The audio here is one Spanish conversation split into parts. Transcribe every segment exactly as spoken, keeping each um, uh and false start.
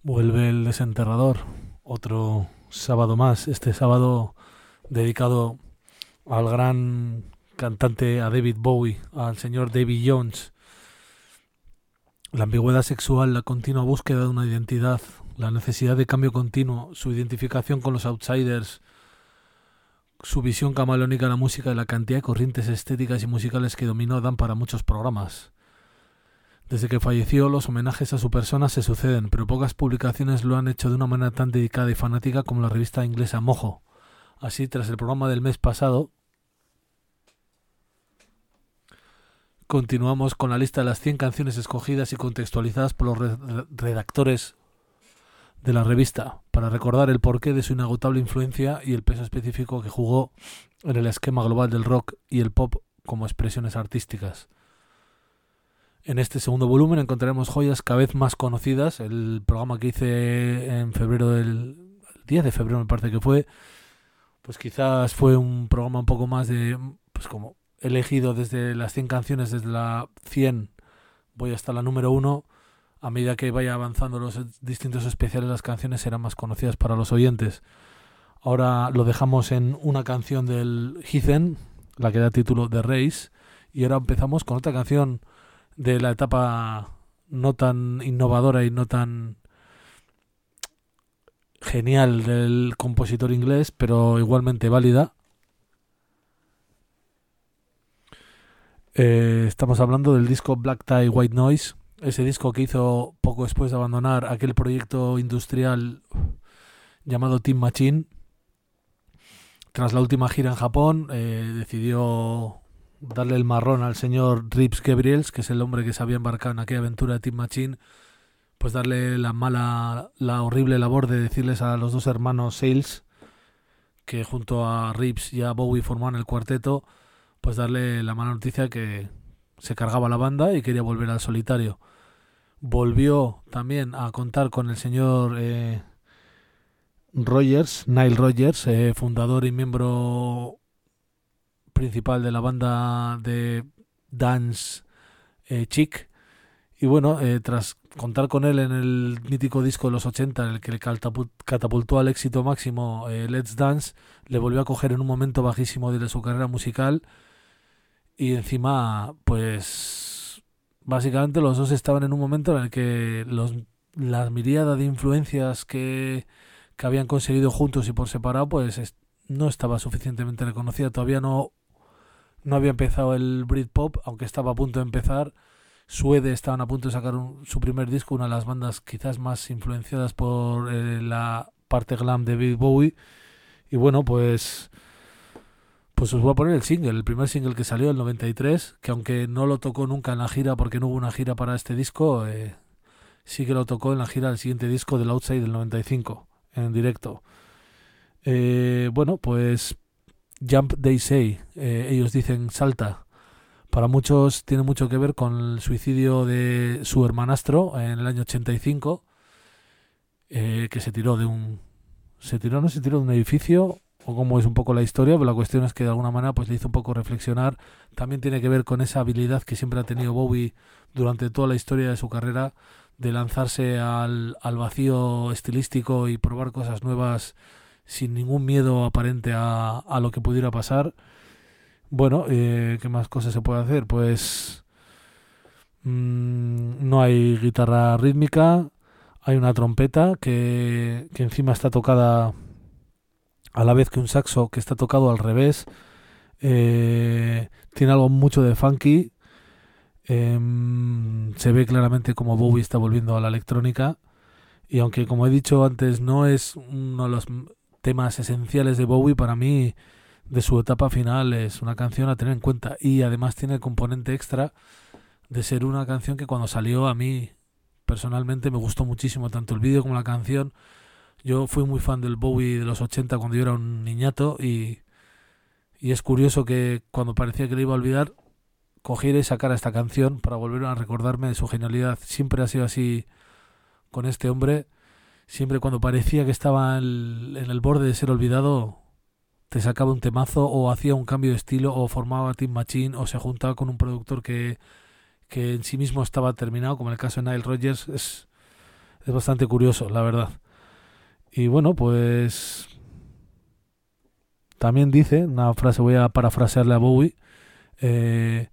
Vuelve el desenterrador, otro sábado más, este sábado dedicado al gran cantante, a David Bowie, al señor Davy Jones. La ambigüedad sexual, la continua búsqueda de una identidad, la necesidad de cambio continuo, su identificación con los outsiders, su visión camaleónica de la música y la cantidad de corrientes estéticas y musicales que dominó dan para muchos programas. Desde que falleció, los homenajes a su persona se suceden, pero pocas publicaciones lo han hecho de una manera tan dedicada y fanática como la revista inglesa Mojo. Así, tras el programa del mes pasado, continuamos con la lista de las cien canciones escogidas y contextualizadas por los re- redactores de la revista, para recordar el porqué de su inagotable influencia y el peso específico que jugó en el esquema global del rock y el pop como expresiones artísticas. En este segundo volumen encontraremos joyas cada vez más conocidas. El programa que hice en febrero del el diez de febrero me parece que fue, pues quizás fue un programa un poco más de, pues como he elegido desde las cien canciones, desde la cien voy hasta la número uno. A medida que vaya avanzando los distintos especiales, las canciones serán más conocidas para los oyentes. Ahora lo dejamos en una canción del Heathen, la que da título The Race, y ahora empezamos con otra canción de la etapa no tan innovadora y no tan genial del compositor inglés, pero igualmente válida. Eh, estamos hablando del disco Black Tie White Noise, ese disco que hizo poco después de abandonar aquel proyecto industrial llamado Team Machine. Tras la última gira en Japón, eh, decidió darle el marrón al señor Rips Gabriels, que es el hombre que se había embarcado en aquella aventura de Team Machine, pues darle la mala, la horrible labor de decirles a los dos hermanos Sales, que junto a Rips y a Bowie formaban el cuarteto, pues darle la mala noticia que se cargaba la banda y quería volver al solitario. Volvió también a contar con el señor eh, Rogers, Nile Rogers, eh, fundador y miembro principal de la banda de dance eh, Chic. Y bueno, eh, tras contar con él en el mítico disco de los ochenta, en el que le catapultó al éxito máximo, eh, Let's Dance, le volvió a coger en un momento bajísimo de su carrera musical. Y encima, pues básicamente los dos estaban en un momento en el que los, las miríadas de influencias que, que habían conseguido juntos y por separado, pues es, no estaba suficientemente reconocida. Todavía no No había empezado el Britpop, aunque estaba a punto de empezar. Suede estaban a punto de sacar un, su primer disco, una de las bandas quizás más influenciadas por eh, la parte glam de David Bowie. Y bueno, pues pues os voy a poner el single, el primer single que salió, el noventa y tres, que aunque no lo tocó nunca en la gira porque no hubo una gira para este disco, eh, sí que lo tocó en la gira del siguiente disco del Outside del noventa y cinco, en directo. Eh, bueno, pues Jump They Say, eh, ellos dicen salta. Para muchos tiene mucho que ver con el suicidio de su hermanastro en el año ochenta y cinco, eh, que se tiró de un se tiró no se tiró de un edificio, o cómo es un poco la historia, pero la cuestión es que de alguna manera pues le hizo un poco reflexionar. También tiene que ver con esa habilidad que siempre ha tenido Bowie durante toda la historia de su carrera, de lanzarse al, al vacío estilístico y probar cosas nuevas sin ningún miedo aparente a, a lo que pudiera pasar. Bueno, eh, ¿qué más cosas se puede hacer? Pues mmm, no hay guitarra rítmica, hay una trompeta que, que encima está tocada a la vez que un saxo que está tocado al revés. Eh, tiene algo mucho de funky. Eh, se ve claramente como Bowie está volviendo a la electrónica. Y aunque, como he dicho antes, no es uno de los temas esenciales de Bowie, para mí, de su etapa final, es una canción a tener en cuenta. Y además tiene el componente extra de ser una canción que cuando salió a mí personalmente me gustó muchísimo, tanto el vídeo como la canción. Yo fui muy fan del Bowie de los ochenta cuando yo era un niñato, y, y es curioso que cuando parecía que le iba a olvidar, cogiera y sacara esta canción para volver a recordarme de su genialidad. Siempre ha sido así con este hombre. Siempre cuando parecía que estaba en el, en el borde de ser olvidado, te sacaba un temazo, o hacía un cambio de estilo, o formaba Team Machine, o se juntaba con un productor que, que en sí mismo estaba terminado, como en el caso de Nile Rodgers. Es, Es bastante curioso, la verdad. Y bueno, pues también dice, una frase, voy a parafrasearle a Bowie, eh,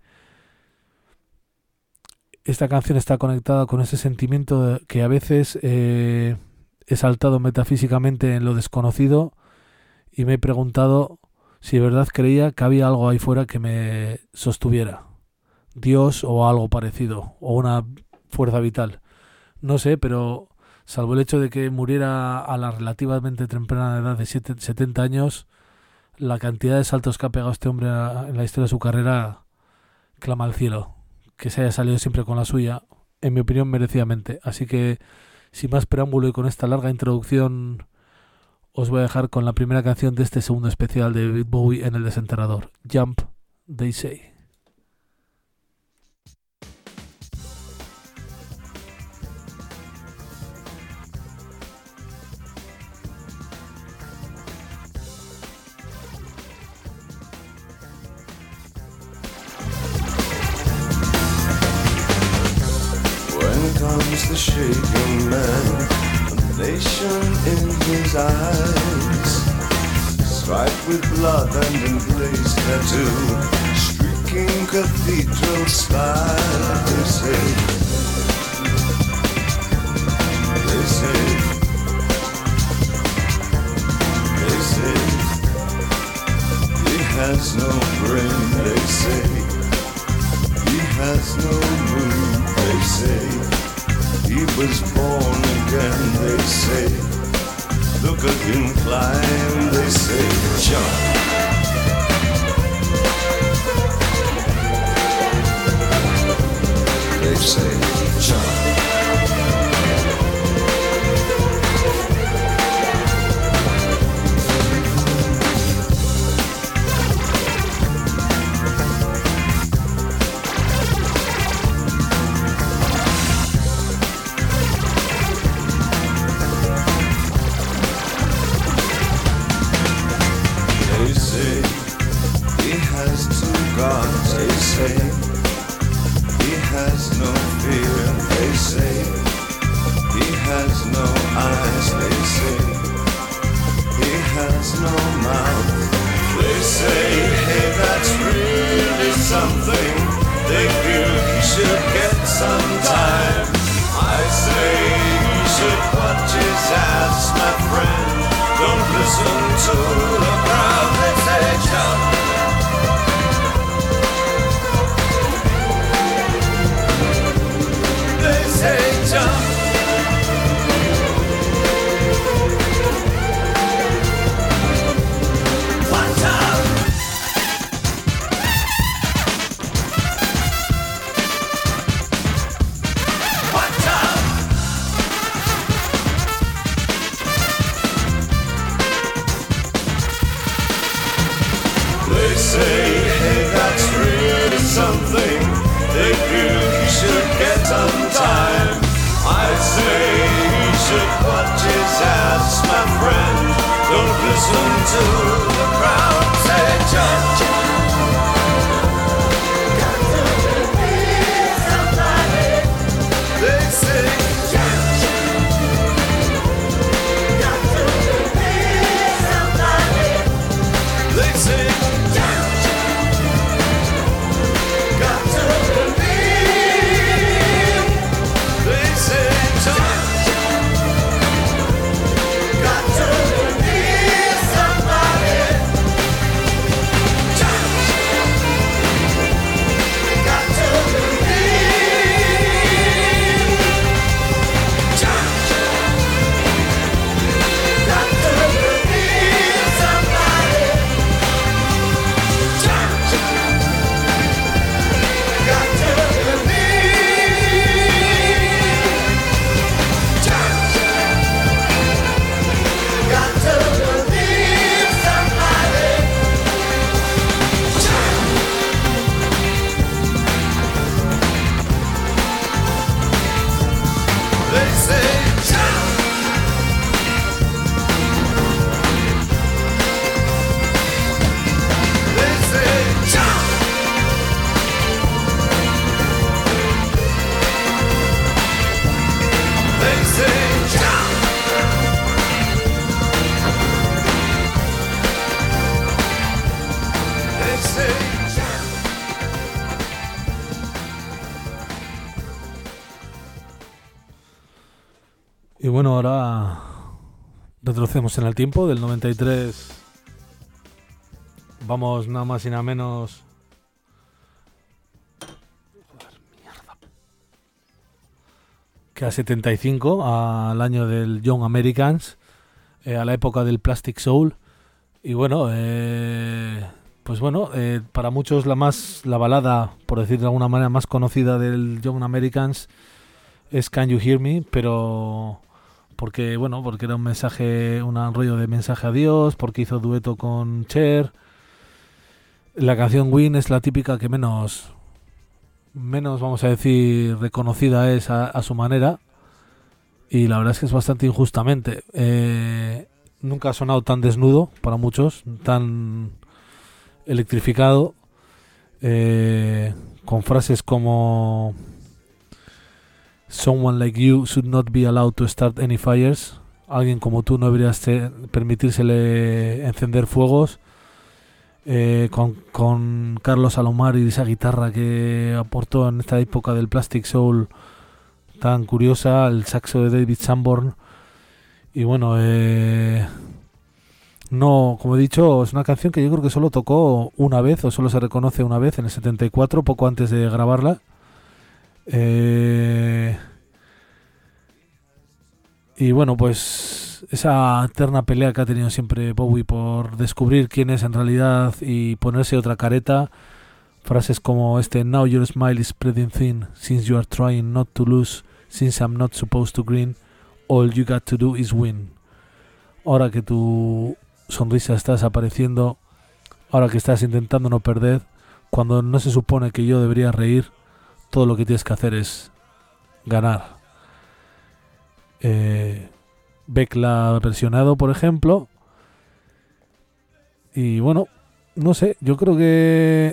esta canción está conectada con ese sentimiento de que a veces eh, he saltado metafísicamente en lo desconocido y me he preguntado si de verdad creía que había algo ahí fuera que me sostuviera. Dios o algo parecido, o una fuerza vital. No sé, pero salvo el hecho de que muriera a la relativamente temprana edad de setenta años, la cantidad de saltos que ha pegado este hombre en la historia de su carrera clama al cielo. Que se haya salido siempre con la suya, en mi opinión, merecidamente. Así que, sin más preámbulo y con esta larga introducción, os voy a dejar con la primera canción de este segundo especial de David Bowie en El Desenterrador, Jump, They Say. Comes the shaking man, a nation in his eyes, striped with blood and emblazed tattoo, streaking cathedral spire. They say, they say, they say, he has no brain. They say, he has no mood. They say, he was born again. They say, look at him climb. They say, jump. They say, jump. Gods, they say, he has no fear. They say, he has no eyes. They say, he has no mouth. They say, hey, that's really something. They feel he should get some time. I say he should watch his ass, my friend. Don't listen to the crowd. They say, jump. Say jump. Watch out. Watch out. They say, hey, that's really something. They feel he should get some time. I say he should watch his ass, my friend. Don't listen to the crowd. Say jump. Got to believe somebody. They say jump. Got to believe somebody. They say jump. Got to believe. They say jump. Got to believe somebody. Jump. Y bueno, ahora retrocedemos en el tiempo, del noventa y tres vamos nada más y nada menos... Joder, mierda. Que a setenta y cinco, al año del Young Americans, eh, a la época del Plastic Soul. Y bueno, eh, pues bueno, eh, para muchos la más la balada, por decir de alguna manera, más conocida del Young Americans es Can You Hear Me, pero porque bueno, porque era un mensaje, un rollo de mensaje a Dios, porque hizo dueto con Cher. La canción Win es la típica que menos menos vamos a decir reconocida es a, a su manera, y la verdad es que es bastante injustamente. Eh, nunca ha sonado tan desnudo para muchos, tan electrificado, eh, con frases como Someone like you should not be allowed to start any fires. Alguien como tú no debería permitírsele encender fuegos. Eh, con, con Carlos Alomar y esa guitarra que aportó en esta época del Plastic Soul tan curiosa, el saxo de David Sanborn. Y bueno, eh, no, como he dicho, es una canción que yo creo que solo tocó una vez, o solo se reconoce una vez, en el setenta y cuatro, poco antes de grabarla. Eh, y bueno, pues esa eterna pelea que ha tenido siempre Bowie por descubrir quién es en realidad y ponerse otra careta. Frases como este: Now your smile is spreading thin, since you are trying not to lose, since I'm not supposed to grin, all you got to do is win. Ahora que tu sonrisa está desapareciendo, ahora que estás intentando no perder, cuando no se supone que yo debería reír, todo lo que tienes que hacer es ganar. Eh, Beck la ha versionado, por ejemplo. Y bueno, no sé, yo creo que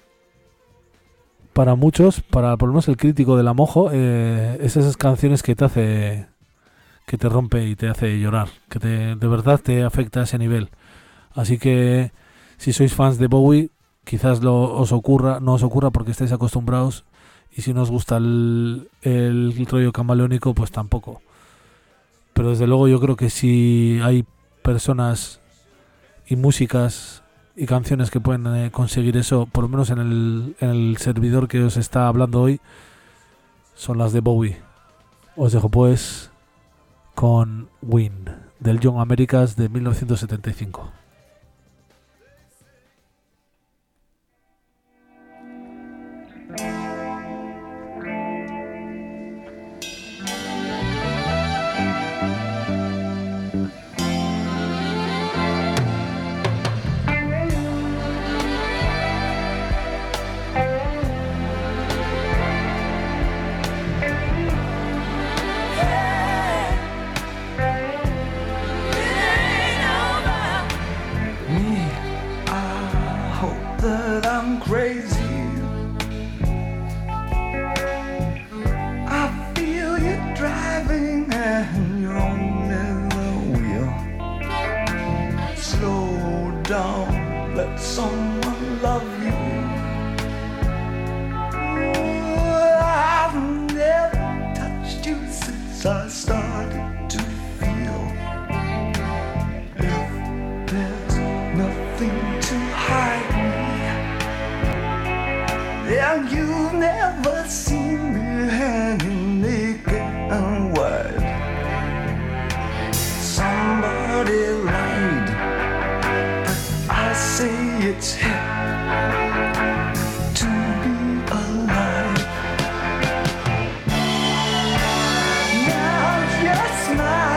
para muchos, para por lo menos el crítico de la mojo, eh, es esas canciones que te hace, que te rompe y te hace llorar, que te, de verdad te afecta a ese nivel. Así que si sois fans de Bowie, quizás lo, os ocurra, no os ocurra porque estáis acostumbrados. Y si no os gusta el, el rollo camaleónico, pues tampoco. Pero desde luego yo creo que si hay personas y músicas y canciones que pueden eh, conseguir eso, por lo menos en el, en el servidor que os está hablando hoy, son las de Bowie. Os dejo pues con Win, del Young Americans de mil novecientos setenta y cinco. Smile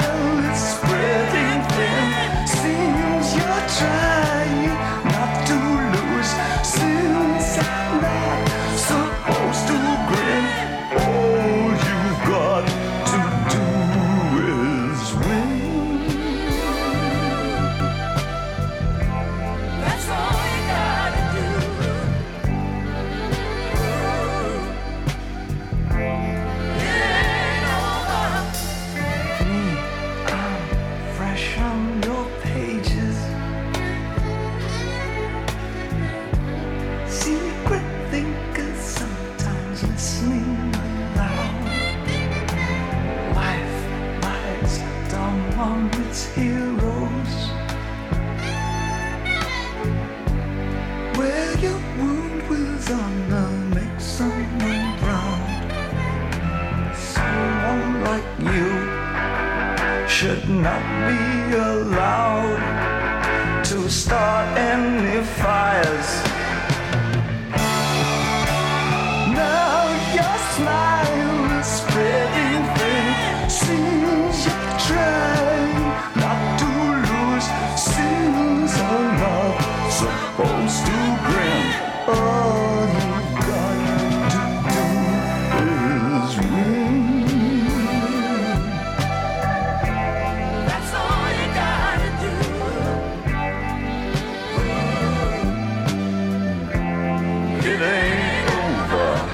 from its heroes. Where your wound with honor makes someone proud. Someone like you should not be allowed to start any fires. Now your smile is spreading thin. Seems you're trying not to lose. Seems are not supposed to grin. All you've got to do is win. That's all you gotta do. It ain't over.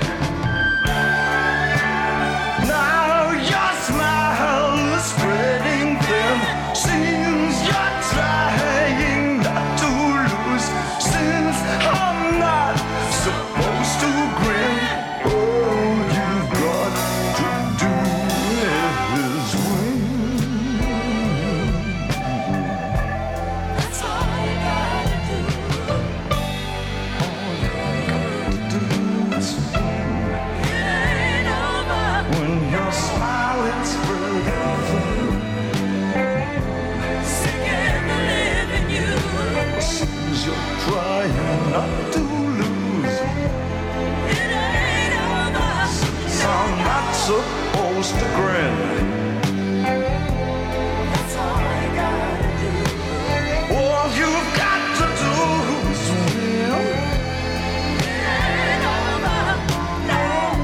Now your smile is spreading thin. Seems you're trying not to lose. Since I'm not supposed to grin, all you've got to do is win. That's all you gotta do. All you got to do is win. It ain't over. When your smile is spreading thin. Seeking to live in you. Seems you're trying not to lose. It ain't over. So I'm not supposed to grin. That's all I gotta do. All you've got to do is win. It ain't over. No.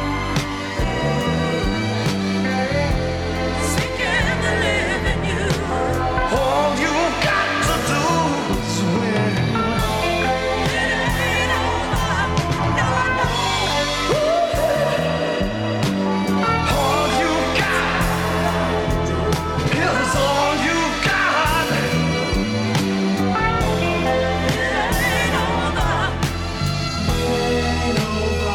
Seeking to live in you. All you've got to do is win. It ain't over. No, no. All you've got is all you've got. It ain't over. Ain't over.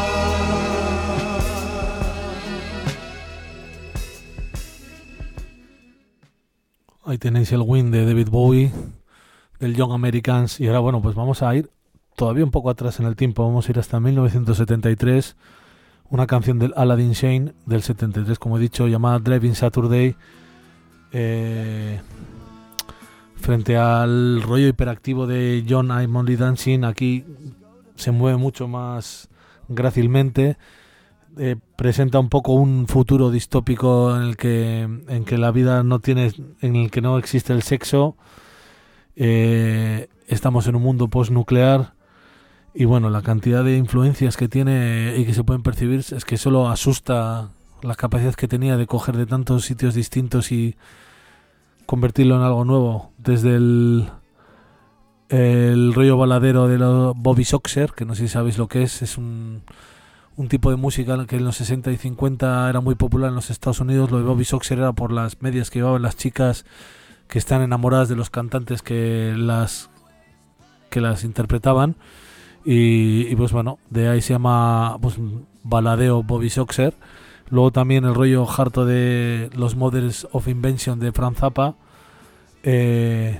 Ahí tenéis el Win de David Bowie, del Young Americans. Y ahora, bueno, pues vamos a ir todavía un poco atrás en el tiempo. Vamos a ir hasta mil novecientos setenta y tres. Una canción del Aladdin Sane del setenta y tres, como he dicho, llamada Driving Saturday. Eh, frente al rollo hiperactivo de John I'm Only Dancing, aquí se mueve mucho más grácilmente. Eh, presenta un poco un futuro distópico en el que en que la vida no tiene, en el que no existe el sexo. Eh, estamos en un mundo postnuclear y bueno, la cantidad de influencias que tiene y que se pueden percibir es que solo asusta la capacidad que tenía de coger de tantos sitios distintos y convertirlo en algo nuevo, desde el el rollo baladero de los Bobby Soxer, que no sé si sabéis lo que es. Es un un tipo de música que en los sesenta y cincuenta era muy popular en los Estados Unidos. Lo de Bobby Soxer era por las medias que llevaban las chicas que están enamoradas de los cantantes que las que las interpretaban, y, y pues bueno, de ahí se llama pues baladeo Bobby Soxer. Luego también el rollo harto de los Mothers of Invention de Frank Zappa, eh,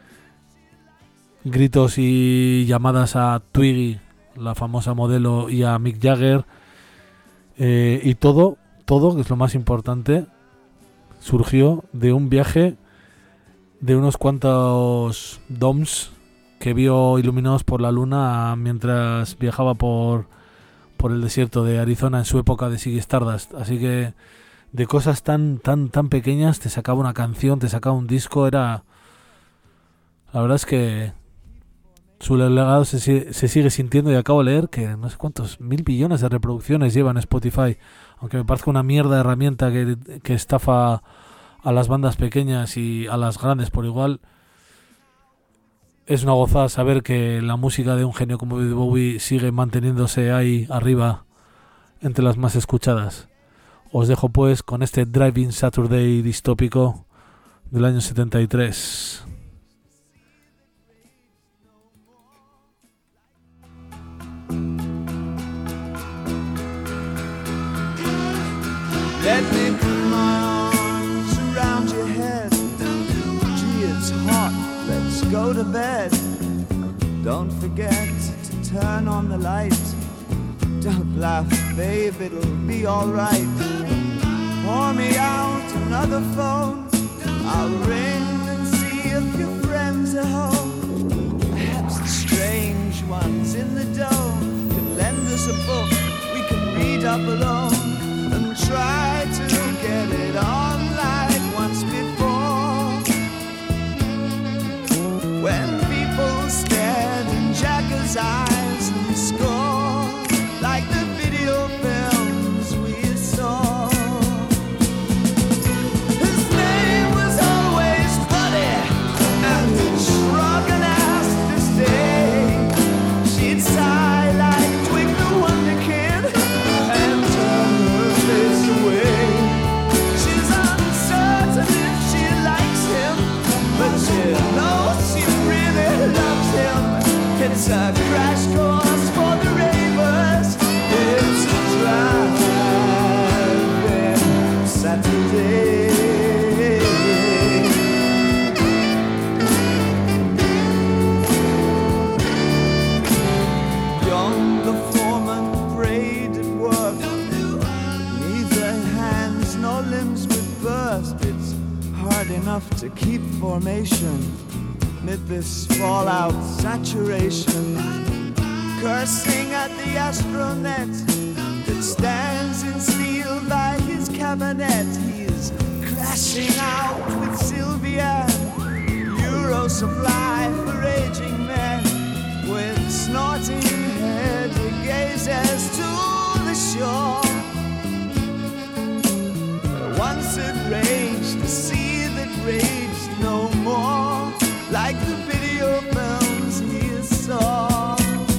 gritos y llamadas a Twiggy, la famosa modelo, y a Mick Jagger, eh, y todo, todo, que es lo más importante, surgió de un viaje de unos cuantos doms que vio iluminados por la luna mientras viajaba por, por el desierto de Arizona en su época de Ziggy Stardust. Así que de cosas tan, tan, tan pequeñas te sacaba una canción, te sacaba un disco. Era, la verdad es que su legado se, se sigue sintiendo, y acabo de leer que no sé cuántos mil billones de reproducciones lleva en Spotify, aunque me parezca una mierda de herramienta que, que estafa a las bandas pequeñas y a las grandes por igual. Es una gozada saber que la música de un genio como David Bowie sigue manteniéndose ahí arriba entre las más escuchadas. Os dejo pues con este Driving Saturday distópico del año setenta y tres. Let me put my arms around your head. go to bed, don't forget to turn on the light. Don't laugh, babe, it'll be alright. Pour me out another phone, I'll ring and see if your friends are home. Perhaps the strange ones in the dome can lend us a book we can read up alone, and try to get it on like once before. When people stared in Jagger's eyes and scored like the video films we saw. His name was always funny, and he'd shrug and ask to stay. She'd sigh like Twig the Wonder Kid and turn her face away. She's uncertain if she likes him, but she knows she really loves him. It's a crash course for the ravers. It's a driving Saturday. Young the foreman prayed at work. Neither hands nor limbs would burst. It's hard enough to keep formation amid this fallout saturation. Cursing at the astronet that stands in steel by his cabinet. He's crashing out with Sylvia, Euro supply for aging men. With snorting head he gazes to the shore. Once it raged, the sea that raged no more, like the video films he saw.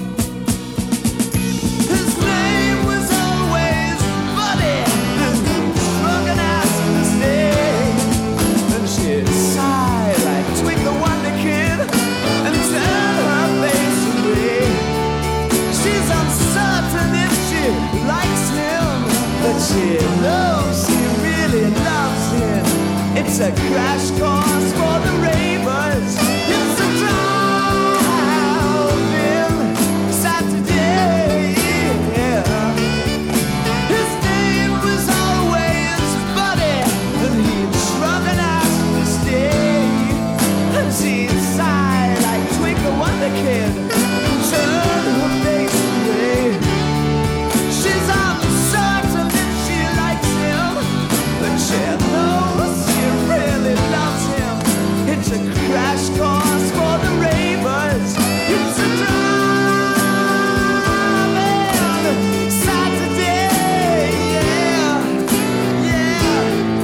His name was always Buddy, and shrug and ask to stay. And she'd sigh like Twig the Wonder Kid and turn her face away. She's uncertain if she likes him, but she knows he really loves him. It's a crash course for the ravers. It's a driving Saturday. Yeah. His name was always Buddy, and he'd shrug and ask to stay. And she'd sigh like Twig the Wonder Kid and turn her face away. She's uncertain if she likes him, but she knows she really loves him. It's a crash course for the ravers. It's a driving Saturday. Yeah, yeah.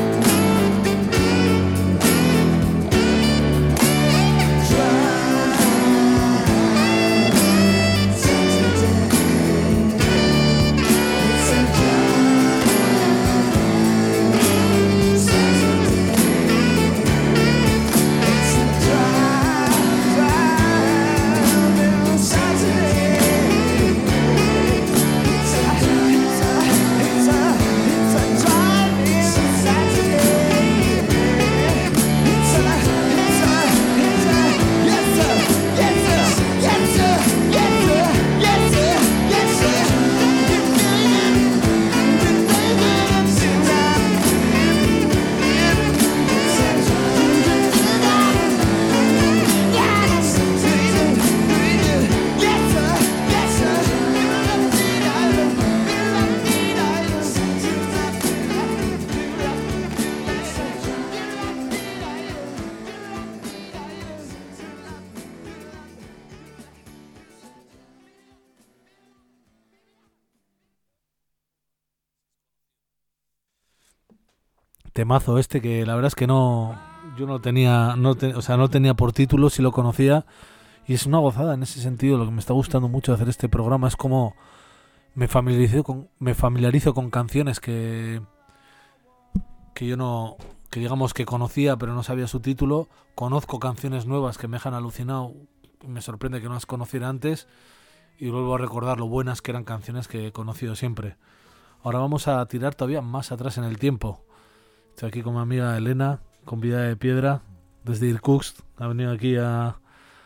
Driving Saturday. It's a driving Saturday. It's a drive, driving Saturday. It's a, it's a, it's a, it's a driving Saturday. It's a, it's a, it's a, yes sir, yes sir, yes sir, yes sir, yes sir, yes sir. Temazo este que la verdad es que no, yo no tenía, no te- o sea, no tenía por título, si lo conocía, y es una gozada en ese sentido. Lo que me está gustando mucho de hacer este programa es cómo me familiarizo con, me familiarizo con canciones que, que yo no, que digamos que conocía pero no sabía su título. Conozco canciones nuevas que me dejan alucinado, me sorprende que no las conociera antes, y vuelvo a recordar lo buenas que eran canciones que he conocido siempre. Ahora vamos a tirar todavía más atrás en el tiempo. Estoy aquí con mi amiga Elena, con Vida de Piedra, desde Irkutsk. Ha venido aquí a,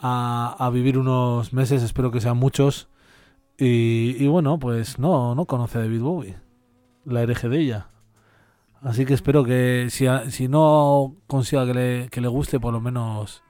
a, a vivir unos meses, espero que sean muchos. Y, y bueno, pues no, no conoce a David Bowie, la hereje de ella. Así que espero que si, a, si no consiga que le, que le guste, por lo menos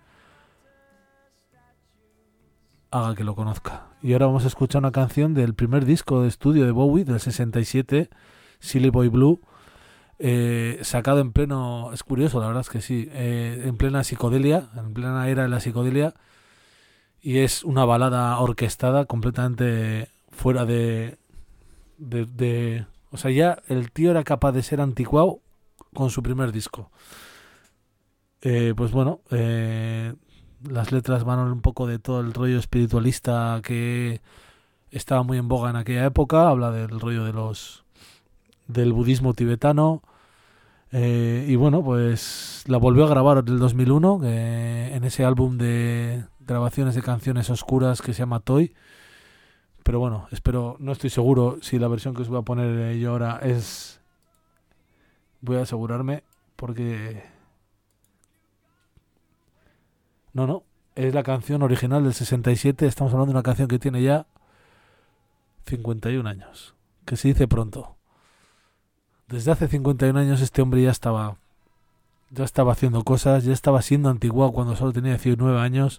haga que lo conozca. Y ahora vamos a escuchar una canción del primer disco de estudio de Bowie, del sesenta y siete, Silly Boy Blue, eh, sacado en pleno, es curioso, la verdad es que sí, eh, en plena psicodelia, en plena era de la psicodelia, y es una balada orquestada completamente fuera de, de, de... O sea, ya el tío era capaz de ser anticuado con su primer disco. Eh, pues bueno, eh, las letras van un poco de todo el rollo espiritualista que estaba muy en boga en aquella época. Habla del rollo de los del budismo tibetano. Eh, y bueno, pues la volvió a grabar en el dos mil uno, eh, en ese álbum de grabaciones de canciones oscuras que se llama Toy. Pero bueno, espero, no estoy seguro si la versión que os voy a poner yo ahora es... Voy a asegurarme porque... No, no, es la canción original del sesenta y siete. Estamos hablando de una canción que tiene ya cincuenta y un años, que se dice pronto. Desde hace cincuenta y un años este hombre ya estaba ya estaba haciendo cosas, ya estaba siendo antiguo cuando solo tenía diecinueve años.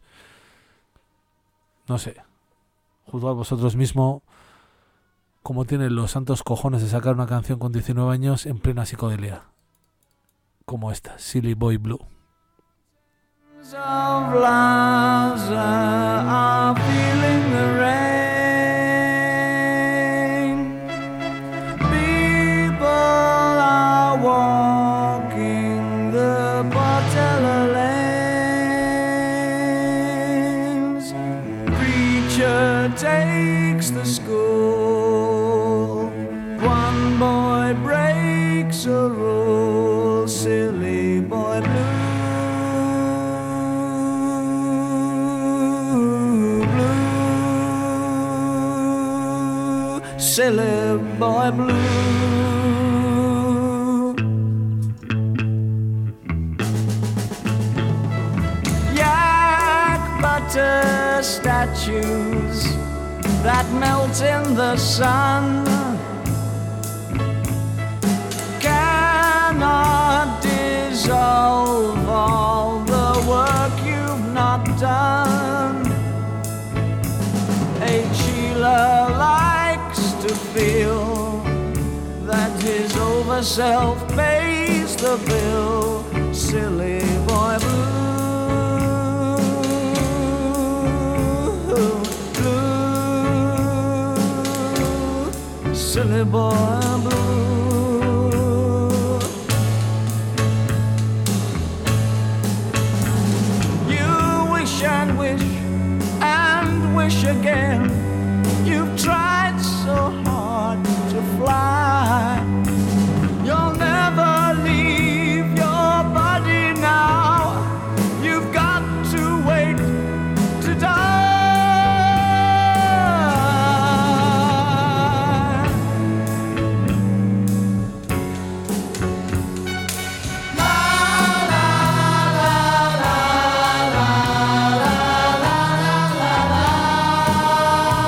No sé, juzgad vosotros mismos cómo tienen los santos cojones de sacar una canción con diecinueve años en plena psicodelia, como esta, Silly Boy Blue. Of Liza are feeling the rain. People are walking the Portela lanes. Preacher takes the school. One boy breaks a rule. Silly boy blue. Silly boy blue. Yak butter statues that melt in the sun cannot dissolve all the work you've not done. A Sheila likes to feel that his over self pays the bill. Silly boy blue, blue, silly boy blue. You wish and wish and wish again. You've tried so hard to fly. You'll never leave your body now. You've got to wait to die. La la la la la la la la la.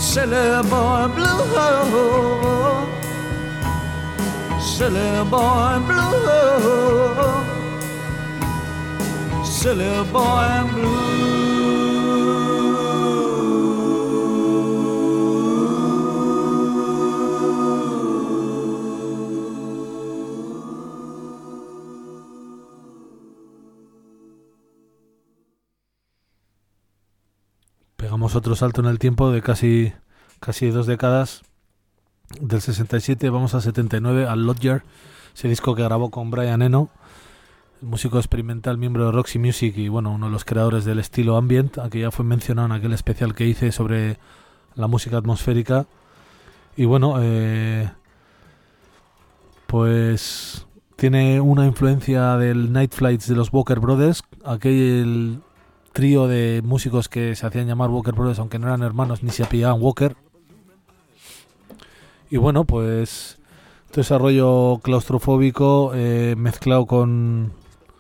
silly boy blue, silly boy blue, silly boy blue. Pegamos otro salto en el tiempo de casi, casi dos décadas. Del sesenta y siete vamos al setenta y nueve, al Lodger, ese disco que grabó con Brian Eno, músico experimental, miembro de Roxy Music y bueno, uno de los creadores del estilo ambient, que ya fue mencionado en aquel especial que hice sobre la música atmosférica. Y bueno, eh, pues tiene una influencia del Night Flights de los Walker Brothers, aquel trío de músicos que se hacían llamar Walker Brothers, aunque no eran hermanos ni se apellidaban Walker. Y bueno, pues todo ese rollo claustrofóbico eh, mezclado con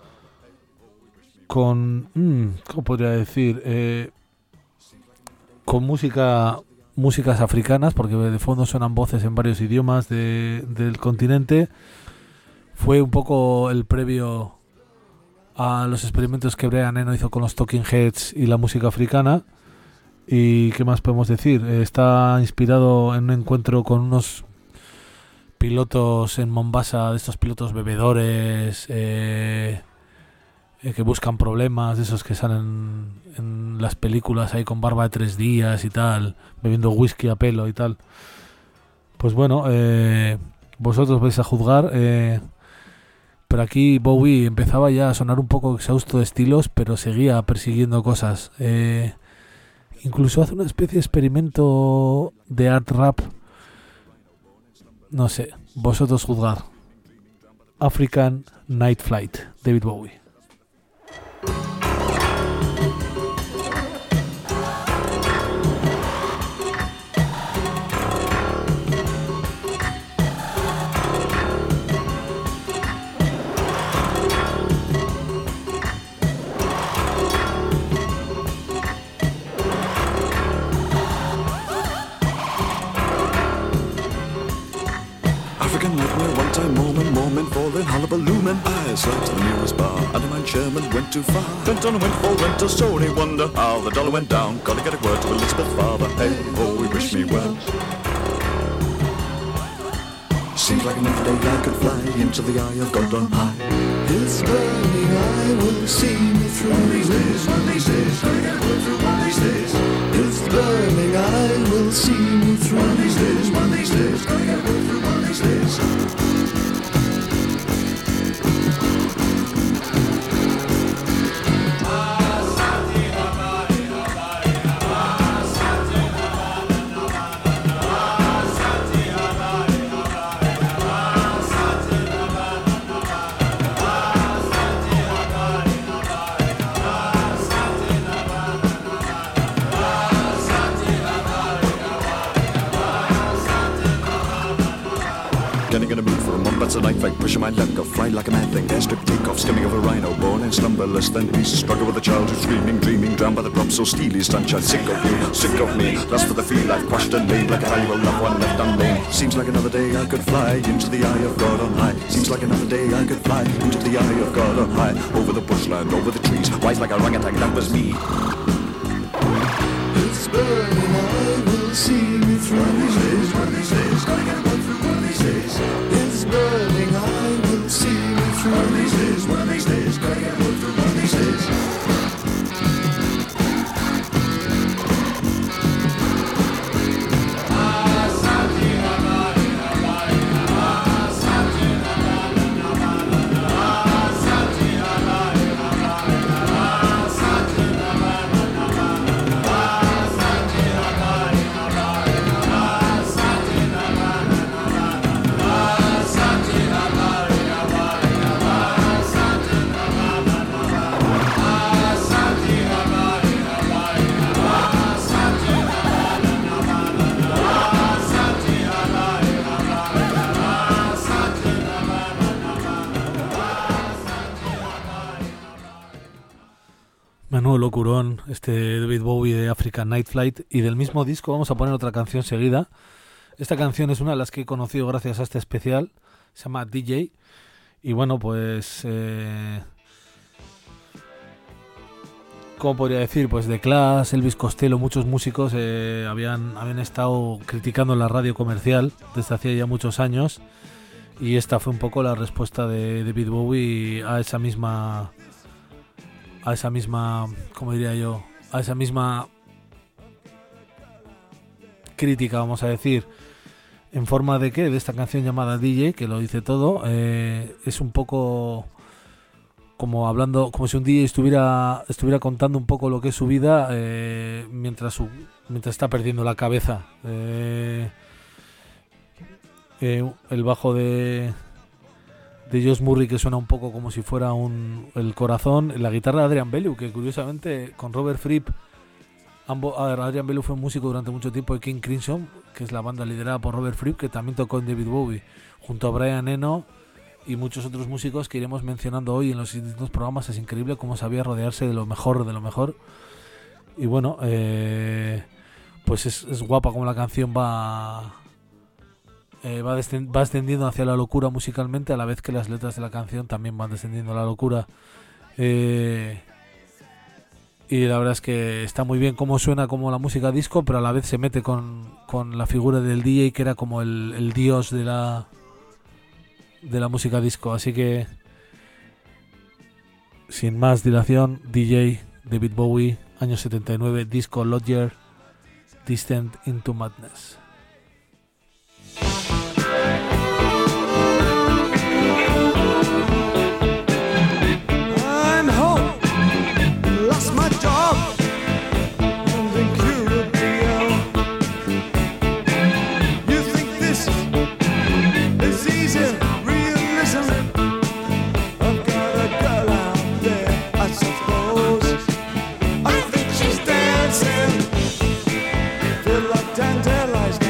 con mmm, ¿cómo podría decir? Eh, con música músicas africanas, porque de fondo suenan voces en varios idiomas de, del continente. Fue un poco el previo a los experimentos que Brian Eno hizo con los Talking Heads y la música africana. ¿Y qué más podemos decir? Eh, está inspirado en un encuentro con unos pilotos en Mombasa, de estos pilotos bebedores eh, eh, que buscan problemas, de esos que salen en las películas ahí con barba de tres días y tal, bebiendo whisky a pelo y tal. Pues bueno, eh, vosotros vais a juzgar. Eh, pero aquí Bowie empezaba ya a sonar un poco exhausto de estilos, pero seguía persiguiendo cosas. Eh, incluso hace una especie de experimento de art rap. No sé, vosotros juzgar. African Night Flight, David Bowie. African nightmare, one-time moment, moment falling, hullabaloo, and I slept to the nearest bar. Undermined chairman went too far. Bent on a windfall, rent a story, wonder how the dollar went down. Gotta get a word to Elizabeth's father. Hey, oh, we wish me well. Seems like another day I could fly into the eye of God on high. His burning eye will see me through. One of these days, one of these days, gotta get a word through one of these days. His burning eye will see me through. One of these days, one of these days, gotta get a word through one of these days. Getting in a mood for a month, that's a night fight. Pushing my luck, I'll fly like a mad thing. Airstrip takeoff, skimming of a rhino. Born in slumberless, then beast. Struggle with a child who's dreaming, dreaming. Drowned by the drop, so steely, sunshine. Sick of you, sick of me. Lust for the feel, I've crushed and laid like a valuable loved one left unnamed. Seems like another day I could fly into the eye of God on high. Seems like another day I could fly into the eye of God on high. Over the bushland, over the trees. Wise like a orangutan, that was me. It's burning, I will see me through. One of these days, one of these days, gotta get one through one of these days. It's burning, I will see me through. One of these days, one of these days, gotta get one through one of these days. Menudo locurón este David Bowie de African Night Flight. Y del mismo disco vamos a poner otra canción seguida. Esta canción es una de las que he conocido gracias a este especial. Se llama D J. Y bueno, pues... Eh, ¿cómo podría decir? Pues The Clash, Elvis Costello, muchos músicos eh, habían, habían estado criticando la radio comercial desde hacía ya muchos años. Y esta fue un poco la respuesta de David Bowie a esa misma... a esa misma, ¿cómo diría yo? A esa misma crítica, vamos a decir, en forma de qué, de esta canción llamada D J, que lo dice todo. Eh, es un poco como hablando, como si un D J estuviera estuviera contando un poco lo que es su vida eh, mientras su, mientras está perdiendo la cabeza. Eh, eh, el bajo de de Josh Murray, que suena un poco como si fuera un el corazón, la guitarra de Adrian Bellew, que curiosamente con Robert Fripp, ambos, Adrian Bellew fue músico durante mucho tiempo de King Crimson, que es la banda liderada por Robert Fripp, que también tocó en David Bowie, junto a Brian Eno y muchos otros músicos que iremos mencionando hoy en los distintos programas. Es increíble cómo sabía rodearse de lo mejor de lo mejor. Y bueno, eh, pues es, es guapa como la canción va... Eh, va, descend- va descendiendo hacia la locura musicalmente, a la vez que las letras de la canción también van descendiendo a la locura. Eh, y la verdad es que está muy bien cómo suena como la música disco, pero a la vez se mete con, con la figura del D J, que era como el, el dios de la de la música disco. Así que, sin más dilación, D J David Bowie, año setenta y nueve, disco Lodger, Descent into Madness. I'm home, lost my job, and incurably ill. You think this is easy, realism? I've got a girl out there, I suppose. I think she's dancing, feel like tantalized.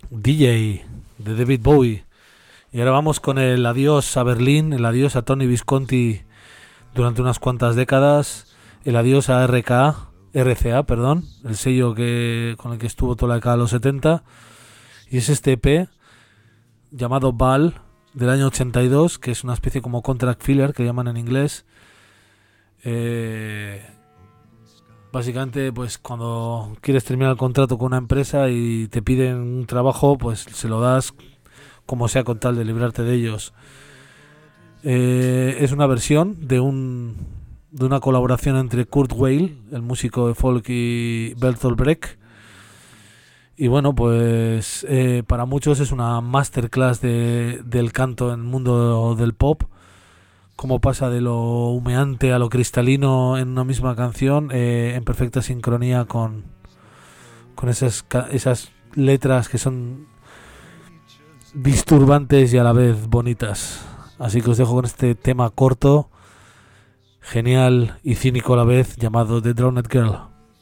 D J de David Bowie. Y ahora vamos con el adiós a Berlín, el adiós a Tony Visconti durante unas cuantas décadas, el adiós a R K A, R C A, perdón, el sello que con el que estuvo toda la década de los setenta. Y es este E P llamado Ball del año ochenta y dos, que es una especie como contract filler que llaman en inglés. Eh, básicamente, pues cuando quieres terminar el contrato con una empresa y te piden un trabajo, pues se lo das como sea con tal de librarte de ellos. Eh, es una versión de un de una colaboración entre Kurt Weill, el músico de folk, y Bertolt Brecht. Y bueno, pues eh, para muchos es una masterclass de, del canto en el mundo del pop, como pasa de lo humeante a lo cristalino en una misma canción, eh, en perfecta sincronía con, con esas, esas letras que son disturbantes y a la vez bonitas. Así que os dejo con este tema corto, genial y cínico a la vez, llamado The Drowned Girl.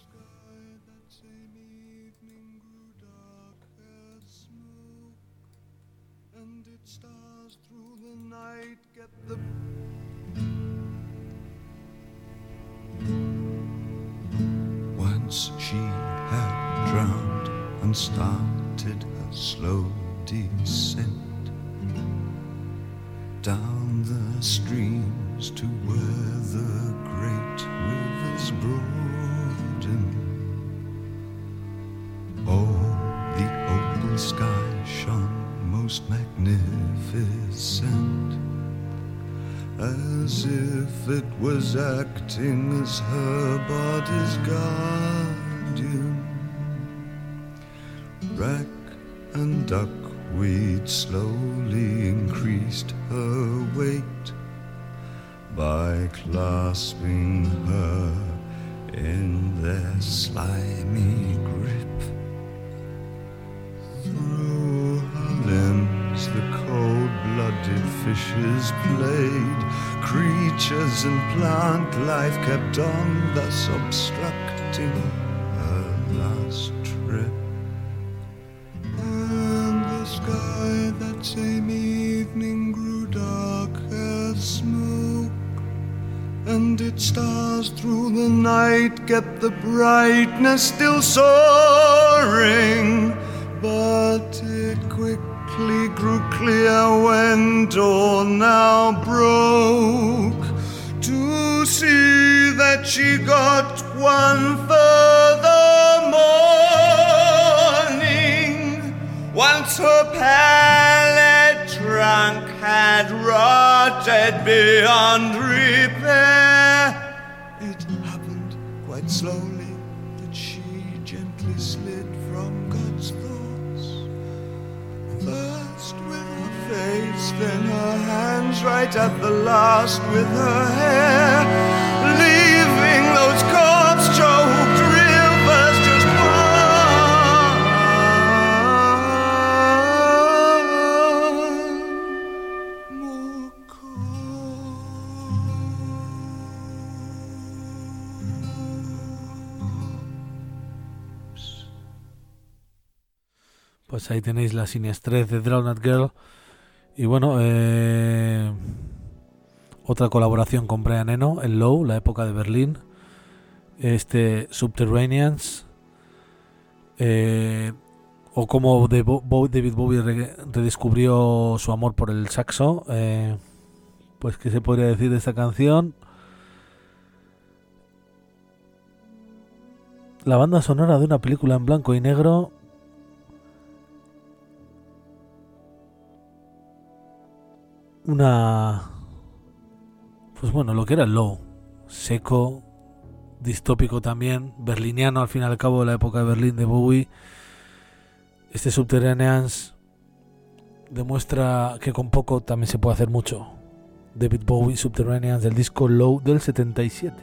Once she had drowned and started her slow descent down the streams to where the great rivers broaden. Oh, the open sky shone most magnificent, as if it was acting as her body's guardian. Wrack and duckweed slowly increased her weight by clasping her in their slimy grip. Through her limbs the cold-blooded fishes played. Creatures and plant life kept on, thus obstructing her last trip. And the sky that same evening grew dark as smoke, and its stars through the night kept the brightness still soaring. But it quickly grew clear when dawn now broke, to see that she got one further morning. Once her pallet trunk had rotted beyond repair, it happened quite slowly that she gently slid from God's thoughts. First with her face, then her hands, right at the last with her hair, leaving those corpse-choked rivers just one more corpse. Pues ahí tenéis la siniestrez de Drowned Girl. Y bueno, eh, otra colaboración con Brian Eno, el Low, la época de Berlín. Este Subterraneans. Eh, o como de Bo- Bo- David Bowie re- redescubrió su amor por el saxo. Eh, pues qué se podría decir de esta canción. La banda sonora de una película en blanco y negro. Una... Pues bueno, lo que era el Low. Seco, distópico también, berliniano al fin y al cabo de la época de Berlín de Bowie. Este Subterraneans demuestra que con poco también se puede hacer mucho. David Bowie, Subterraneans, del disco Low del setenta y siete.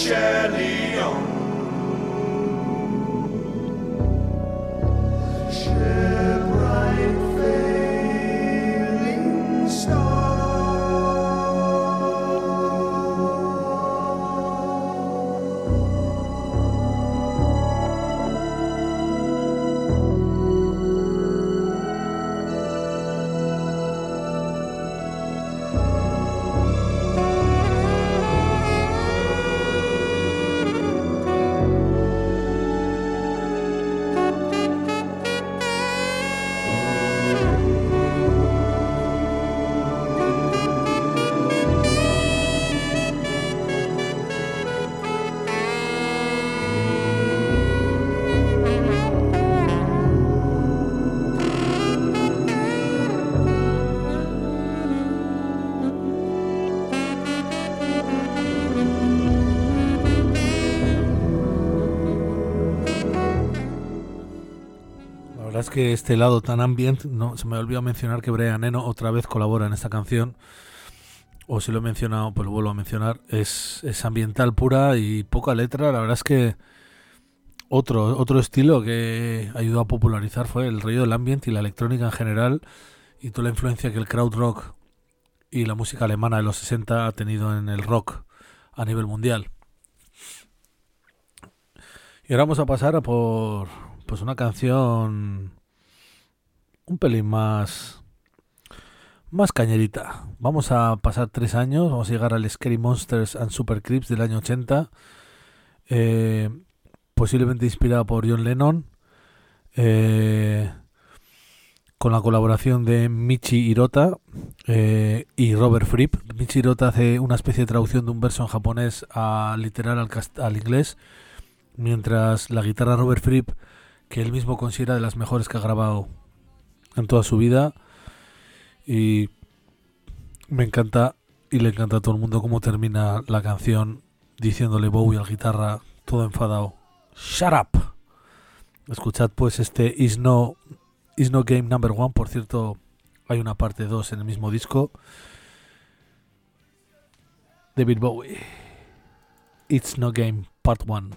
Shelley on. Share bright failing star. Es que este lado tan ambient, no se me ha olvidado mencionar que Brian Eno otra vez colabora en esta canción, o si lo he mencionado pues lo vuelvo a mencionar. Es, es ambiental pura y poca letra. La verdad es que otro, otro estilo que ayudó a popularizar fue el rollo del ambient y la electrónica en general, y toda la influencia que el krautrock y la música alemana de los sesenta ha tenido en el rock a nivel mundial. Y ahora vamos a pasar a por pues una canción un pelín más más cañerita. Vamos a pasar tres años, vamos a llegar al Scary Monsters and Super Creeps del año ochenta, eh, posiblemente inspirada por John Lennon, eh, con la colaboración de Michi Hirota eh, y Robert Fripp. Michi Hirota hace una especie de traducción de un verso en japonés a literal al, cast- al inglés, mientras la guitarra Robert Fripp, que él mismo considera de las mejores que ha grabado en toda su vida, y me encanta y le encanta a todo el mundo cómo termina la canción diciéndole Bowie al guitarra todo enfadado: "Shut up". Escuchad pues este Is No Is No Game Number One. Por cierto, hay una parte dos en el mismo disco. David Bowie, It's No Game Part One.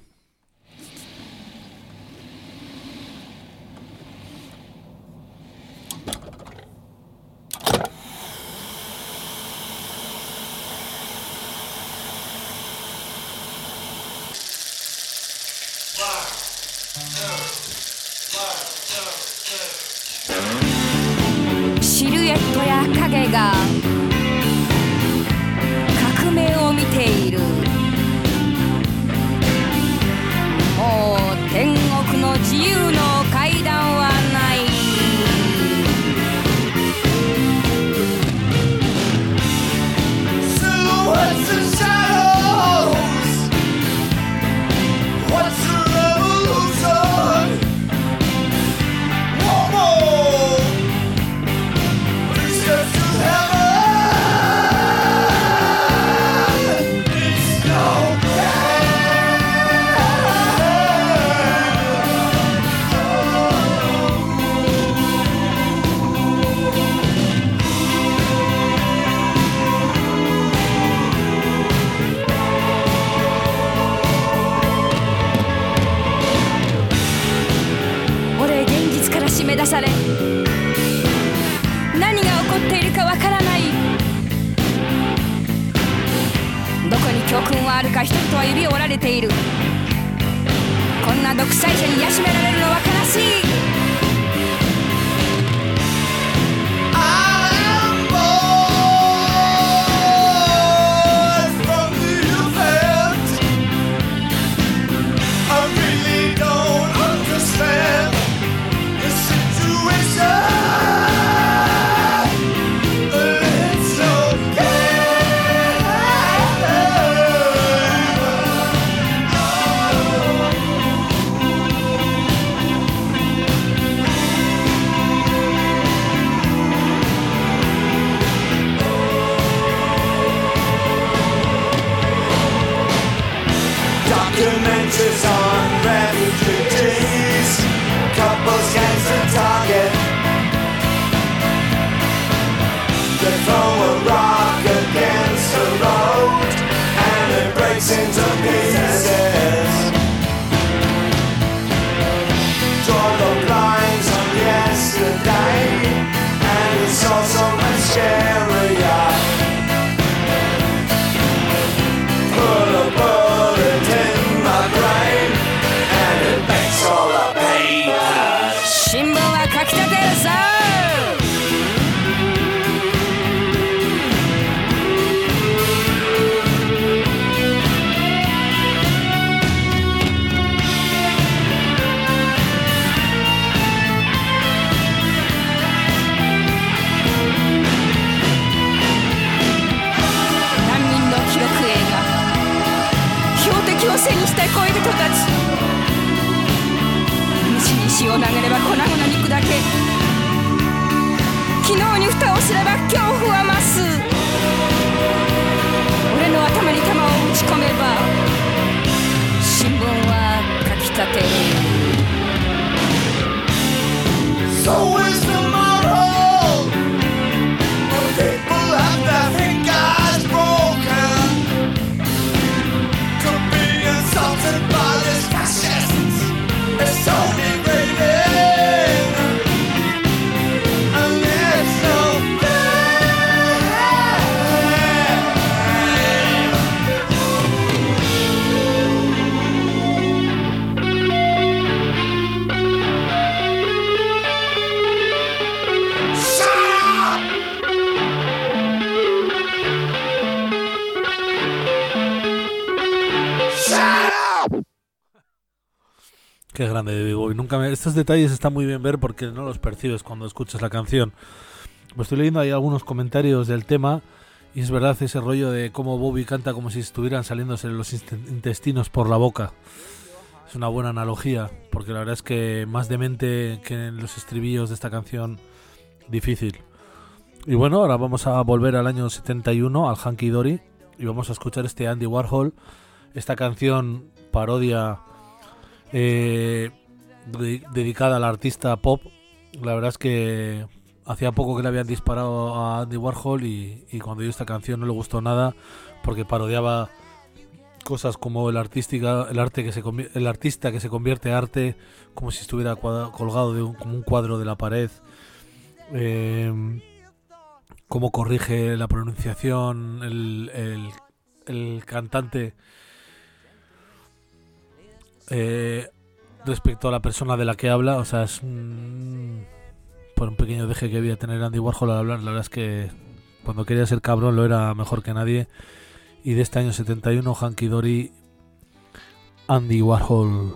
Throw a rock against the road and it breaks. breaks into pieces. Draw the blinds on yesterday, and it's all so much scarier. Put a bullet in my brain, and it makes all the papers. 新聞は書き立てるさ。背にした恋人たち、虫に石を投げれば粉々に砕け、昨日に蓋をすれば恐怖は増す。俺の頭に弾を打ち込めば新聞は書き立てる。 So is tomorrow. People have their fingers broken to be insulted by these fascists. It's so degrading, and it's so bad. Shut up! Shut up! Qué grande David Bowie. Nunca me... Estos detalles están muy bien ver porque no los percibes cuando escuchas la canción. Pues estoy leyendo ahí algunos comentarios del tema y es verdad ese rollo de cómo Bowie canta como si estuvieran saliéndose los intestinos por la boca. Es una buena analogía porque la verdad es que más demente que en los estribillos de esta canción, difícil. Y bueno, ahora vamos a volver al año setenta y uno, al Hunky Dory, y vamos a escuchar este Andy Warhol. Esta canción parodia eh, de- dedicada al artista pop. La verdad es que hacía poco que le habían disparado a Andy Warhol y, y cuando oyó esta canción no le gustó nada porque parodiaba cosas como el artística, el arte que se convi- el artista que se convierte en arte, como si estuviera cuadra- colgado de un, como un cuadro de la pared. Eh, cómo corrige la pronunciación el, el, el cantante eh, respecto a la persona de la que habla. O sea, es un, por un pequeño deje que debía tener Andy Warhol al hablar. La verdad es que cuando quería ser cabrón lo era mejor que nadie. Y de este año setenta y uno, Hunky Dory, Andy Warhol.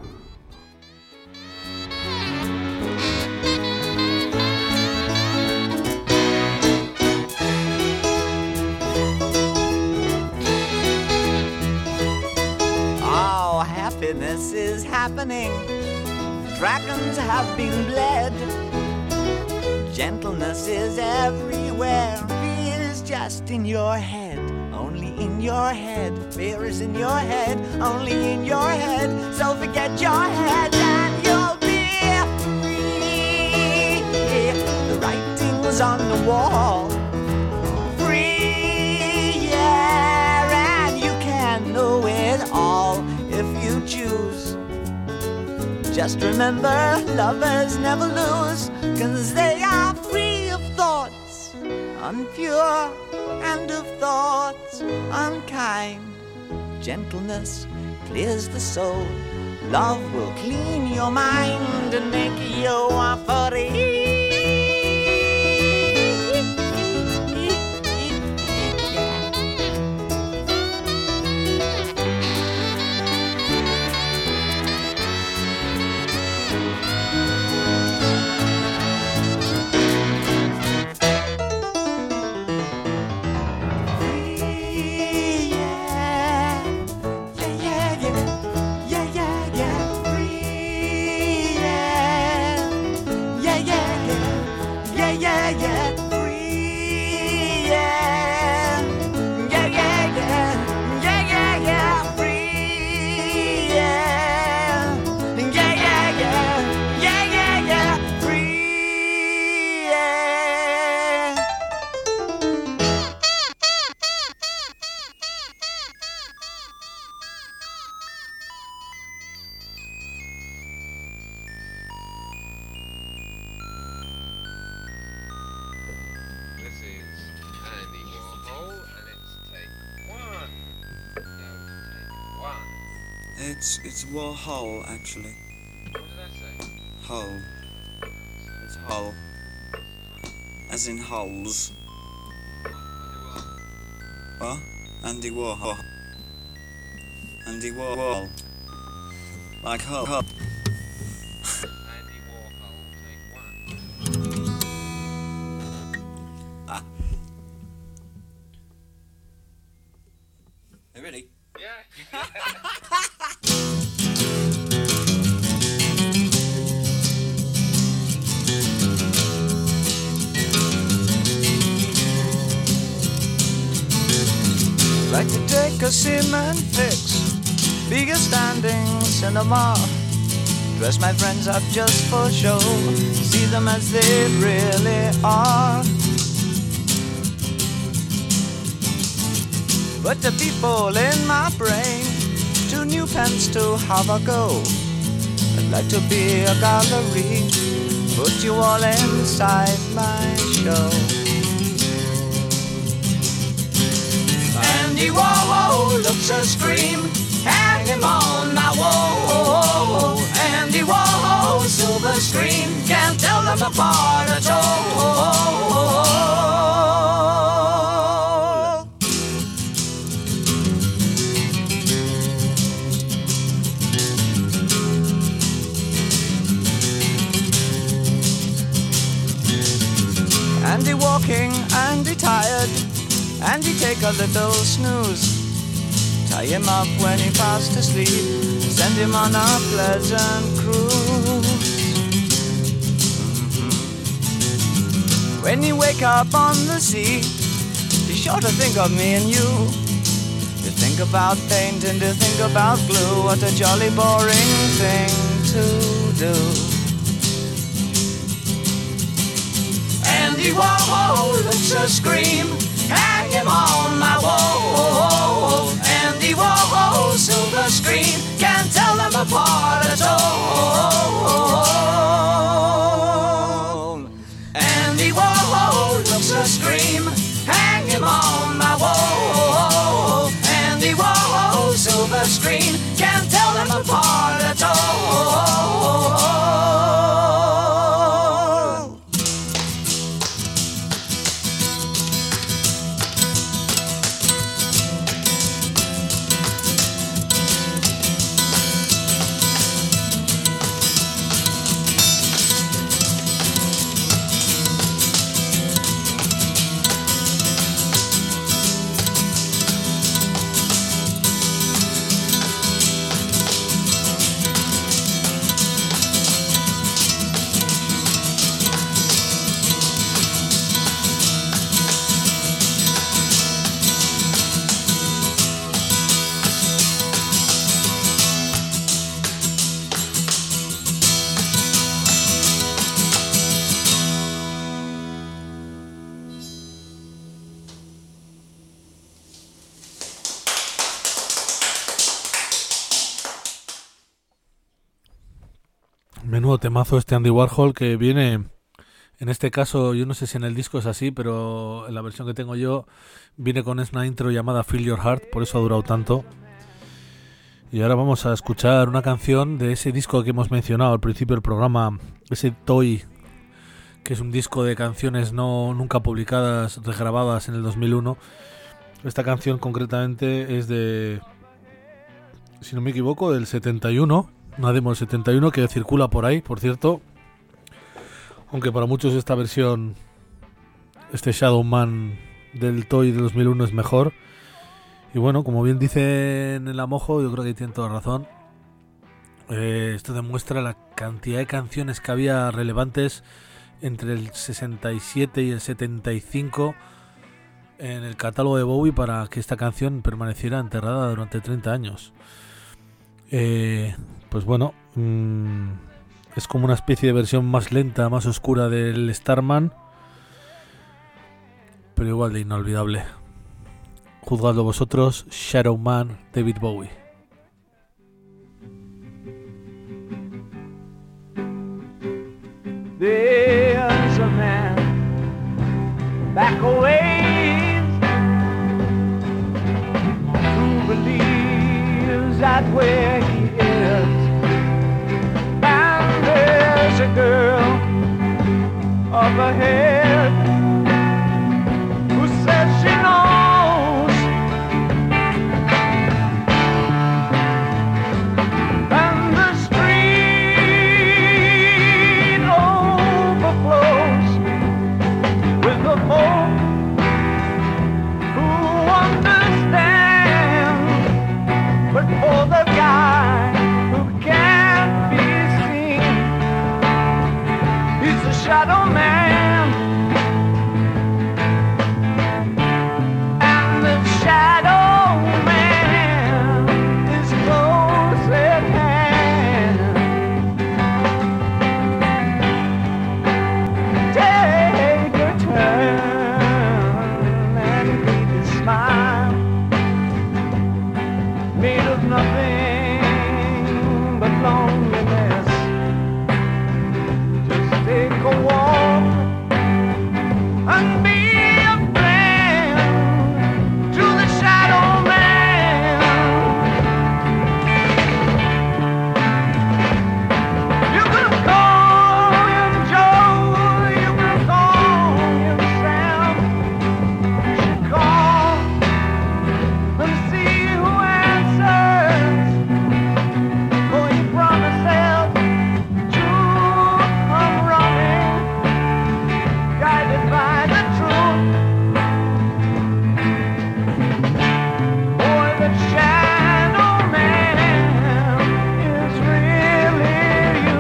Oh, happiness is happening. Dragons have been bled. Gentleness is everywhere. Fear is just in your head, only in your head. Fear is in your head, only in your head. So forget your head and you'll be free. The writing's on the wall. Free, yeah, and you can know it all if you choose. Just remember, lovers never lose, 'cause they are free of thoughts unpure and of thoughts unkind. Gentleness clears the soul. Love will clean your mind and make you free. Yeah, yeah, It's it's Warhol actually. What did I say? Hull. It's Hull. As in hulls. What? Andy Warhol. Andy Warhol. Like Hull. Hull. Andy Warhol, take one. Ah. Hey, ready? Yeah. Like to take a cement fix, be a standing cinema. Dress my friends up just for show, see them as they really are. But the people in my brain, two new pens to have a go. I'd like to be a gallery, put you all inside my show. Andy Warhol looks a scream, hang him on my wall. Andy Warhol, silver screen, can't tell them apart at all. Andy walking, Andy tired, Andy take a little snooze. Tie him up when he fast asleep, send him on a pleasant cruise. Mm-hmm. When you wake up on the sea, be sure to think of me and you. To think about paint and to think about glue, what a jolly boring thing to do. Andy Warhol looks a scream, hang him on my wall. Andy Warhol, silver screen, can't tell them apart at all. Andy Warhol looks a scream, hang him on my wall. Andy Warhol, silver screen, can't tell them apart at all. Menudo temazo este Andy Warhol, que viene, en este caso, yo no sé si en el disco es así, pero en la versión que tengo yo viene con una intro llamada Feel Your Heart, por eso ha durado tanto. Y ahora vamos a escuchar una canción de ese disco que hemos mencionado al principio del programa, ese Toy, que es un disco de canciones no nunca publicadas, regrabadas en el dos mil uno. Esta canción concretamente es de, si no me equivoco, del setenta y uno. Una demo del setenta y uno que circula por ahí, por cierto. Aunque para muchos esta versión, este Shadow Man del Toy de dos mil uno es mejor. Y bueno, como bien dice en el Amojo, yo creo que tienen toda razón. Eh, esto demuestra la cantidad de canciones que había relevantes entre el sesenta y siete y el setenta y cinco en el catálogo de Bowie para que esta canción permaneciera enterrada durante treinta años. Eh, pues bueno, mmm, es como una especie de versión más lenta, más oscura del Starman, pero igual de inolvidable. Juzgadlo vosotros. Shadow Man, David Bowie. There's a man back away who believes that where he is. And there's a girl up ahead who says she knows. And the street overflows with the folk who understand. But for the guy who can't be seen, he's a shadow man. And the shadow man is close at hand. Take a turn and meet his smile, made of nothing but loneliness. Just take a walk and be a friend to the shadow man. You can call him Joe, you can call him Sam. You should call and see who answers. For he promises to come running, guided by the truth. Boy, the shadow man is really you.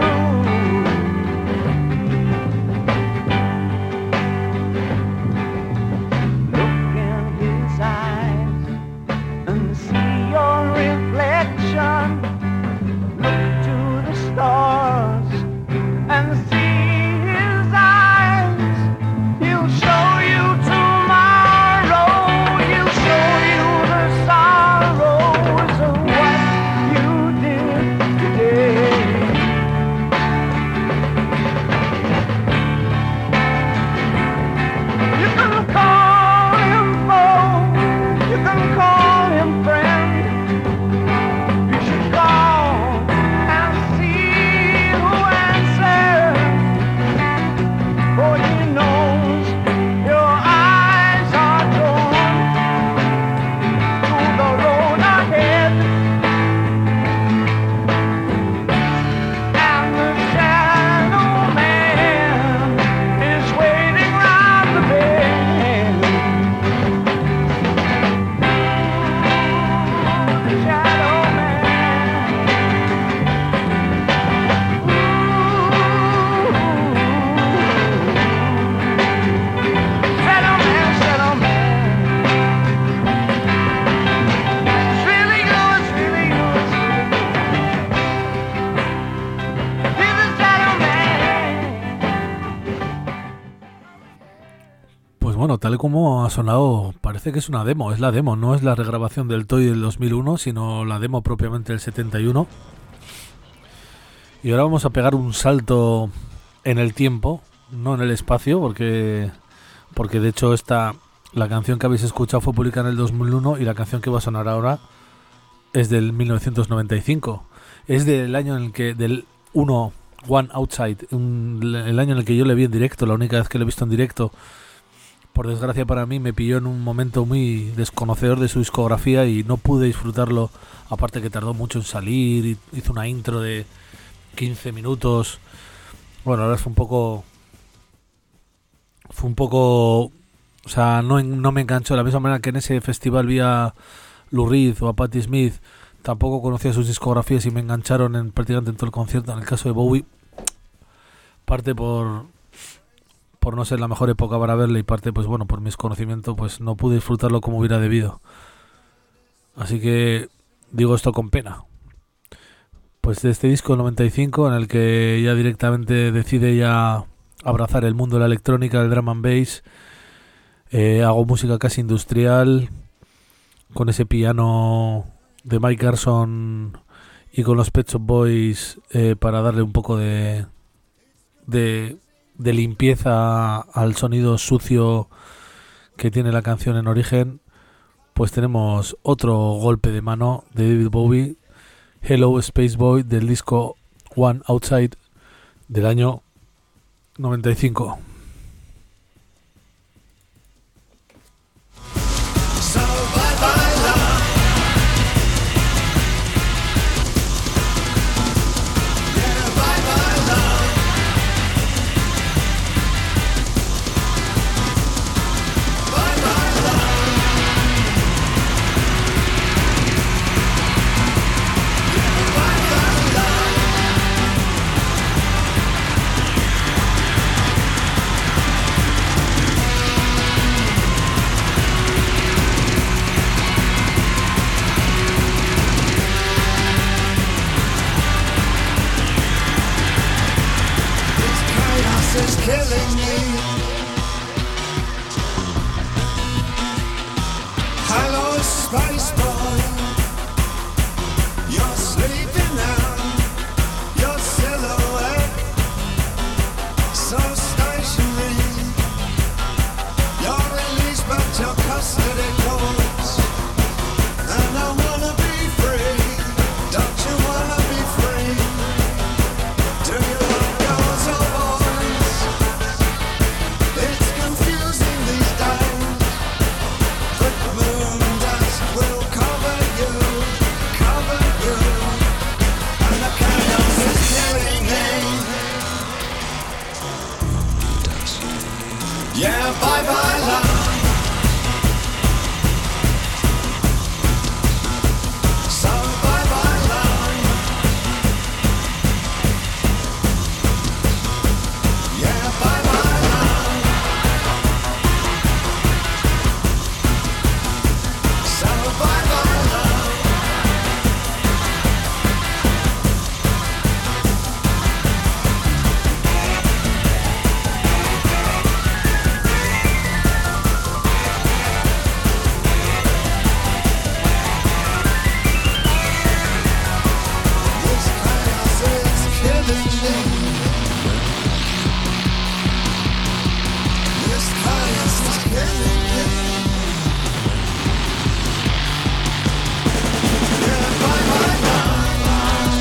Look in his eyes and see your reflection. Look to the stars and see his eyes. He'll show you tomorrow. He'll show you the sorrows of what you did today. You can call him foe, you can call him friend. You should call and see who answers. For he knows your eyes are drawn to the road ahead. And the shadow man is waiting round the bend. The shadow man. Shadow man, shadow man. It's really you, it's really you, it's really you. He's the shadow man. Pues bueno, tal y como ha sonado, parece que es una demo, es la demo, no es la regrabación del Toy del dos mil uno, sino la demo propiamente del setenta y uno. Y ahora vamos a pegar un salto en el tiempo, no en el espacio, porque porque de hecho esta la canción que habéis escuchado fue publicada en el dos mil uno y la canción que va a sonar ahora es del mil novecientos noventa y cinco. Es del año en el que del uno One Outside, un- el año en el que yo le vi en directo, la única vez que lo he visto en directo. Por desgracia para mí me pilló en un momento muy desconocedor de su discografía y no pude disfrutarlo, aparte que tardó mucho en salir, y hizo una intro de quince minutos. Bueno, ahora fue un poco fue un poco o sea, no, en- no me enganchó de la misma manera que en ese festival vi a Lou Reed o a Patti Smith. Tampoco conocía sus discografías y me engancharon en prácticamente en todo el concierto. En el caso de Bowie, parte por por no ser la mejor época para verle y parte, pues bueno, por mi desconocimiento, pues no pude disfrutarlo como hubiera debido. Así que digo esto con pena. Pues de este disco noventa y cinco, en el que ya directamente decide ya abrazar el mundo de la electrónica, el drum and bass. Eh, hago música casi industrial, con ese piano de Mike Garson y con los Pet Shop Boys, eh, para darle un poco de, de de limpieza al sonido sucio que tiene la canción en origen. Pues tenemos otro golpe de mano de David Bowie, Hello Space Boy del disco One Outside del año noventa y cinco. So bye bye love. Yeah, bye bye love. Bye bye love. Yeah, bye bye love. Chaos is killing me. Hello, Spice Boy. You're sleeping now. Your silhouette so stationary. You're released, but your custody calls. And I wanna be free. Don't you wanna be free? Do you love girls or boys? It's confusing these days. But moon dust will cover you, cover you. And the chaos is killing me. Yeah, bye bye love. So bye bye love. Yeah, bye bye love. So bye bye love. This chaos is killing me. This chaos is killing me. Yeah, bye bye love.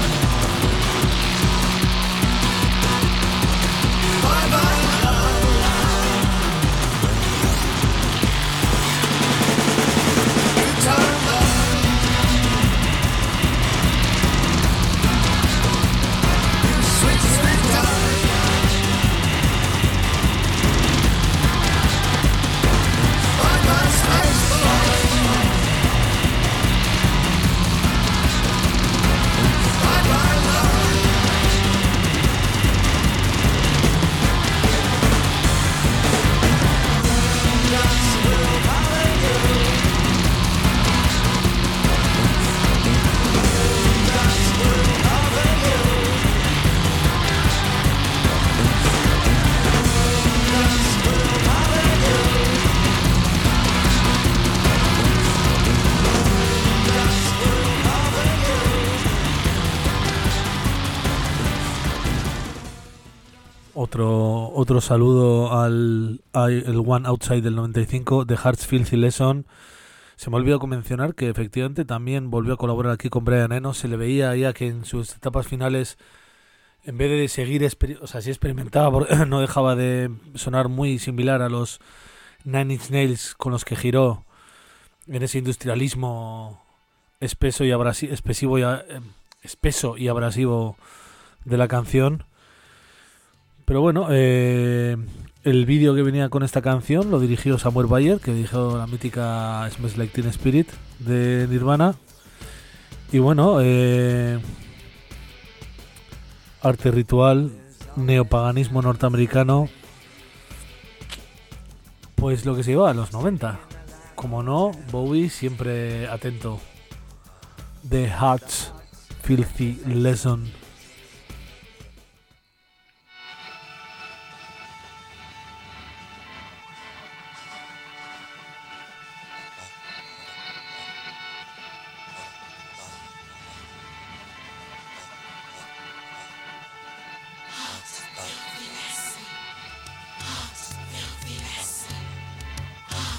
Bye bye love. You turn love. You sweet, sweet darling. Bye bye Spice Boy. Bye bye love. Just will cover you. Just will cover you. Just will cover you. Just will cover you. Otro, otro saludo al, al el One Outside del noventa y cinco de Heart's Filthy Lesson. Se me olvidó mencionar que efectivamente también volvió a colaborar aquí con Brian Eno. Se le veía ya que en sus etapas finales, en vez de seguir, exper- o sea, sí experimentaba, por- no dejaba de sonar muy similar a los Nine Inch Nails con los que giró en ese industrialismo espeso y abrasi- espesivo y a- eh, espeso y abrasivo de la canción. Pero bueno, eh, el vídeo que venía con esta canción lo dirigió Samuel Bayer, que dirigió la mítica Smells Like Teen Spirit de Nirvana. Y bueno, eh, arte ritual, neopaganismo norteamericano, pues lo que se lleva a los noventa. Como no, Bowie siempre atento. The Heart's Filthy Lesson.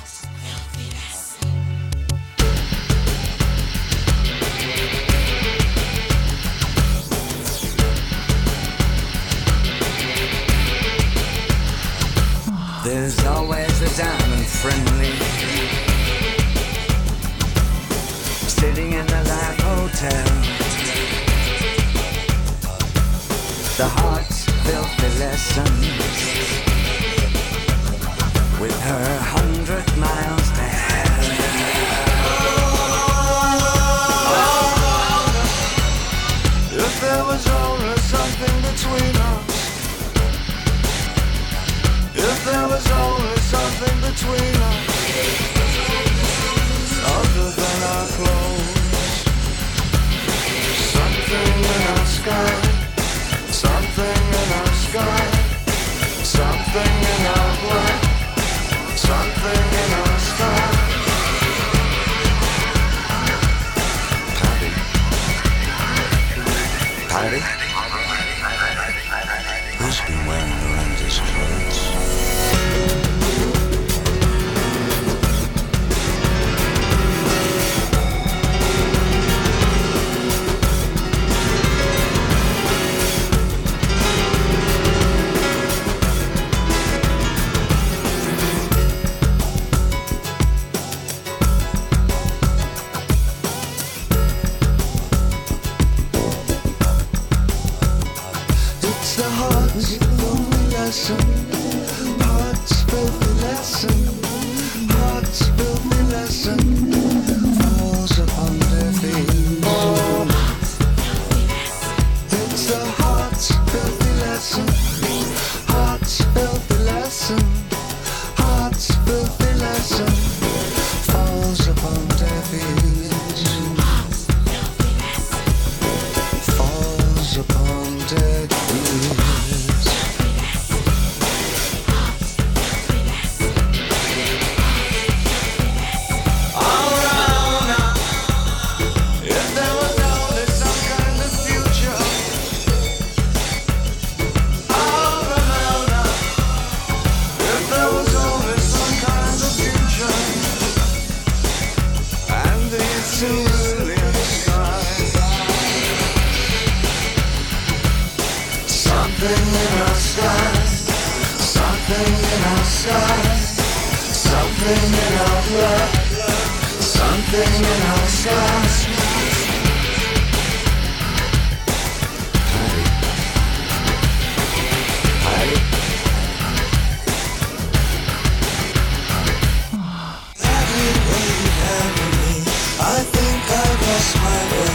Filthy lesson. the heart's filthy lessons with her hundred miles to heaven. If there was only something between us, if there was only something between us, other than our clothes, something in our sky, something in our sky, something in our blood, something in our sky. Patty? Who's been wearing Miranda's clothes? It's the heart's filthy lesson, heart's filthy lesson, heart's filthy lesson falls upon their feet. It's the heart's filthy lesson, heart's filthy lesson, heart's filthy lesson falls upon their feet. Falls upon their feet. If there was only some kind of future, oh Ramona, if there was only some kind of future, and the cerulean sky, something in our sky, something in our sky, something in our blood, something in our skies. I think I've lost my way.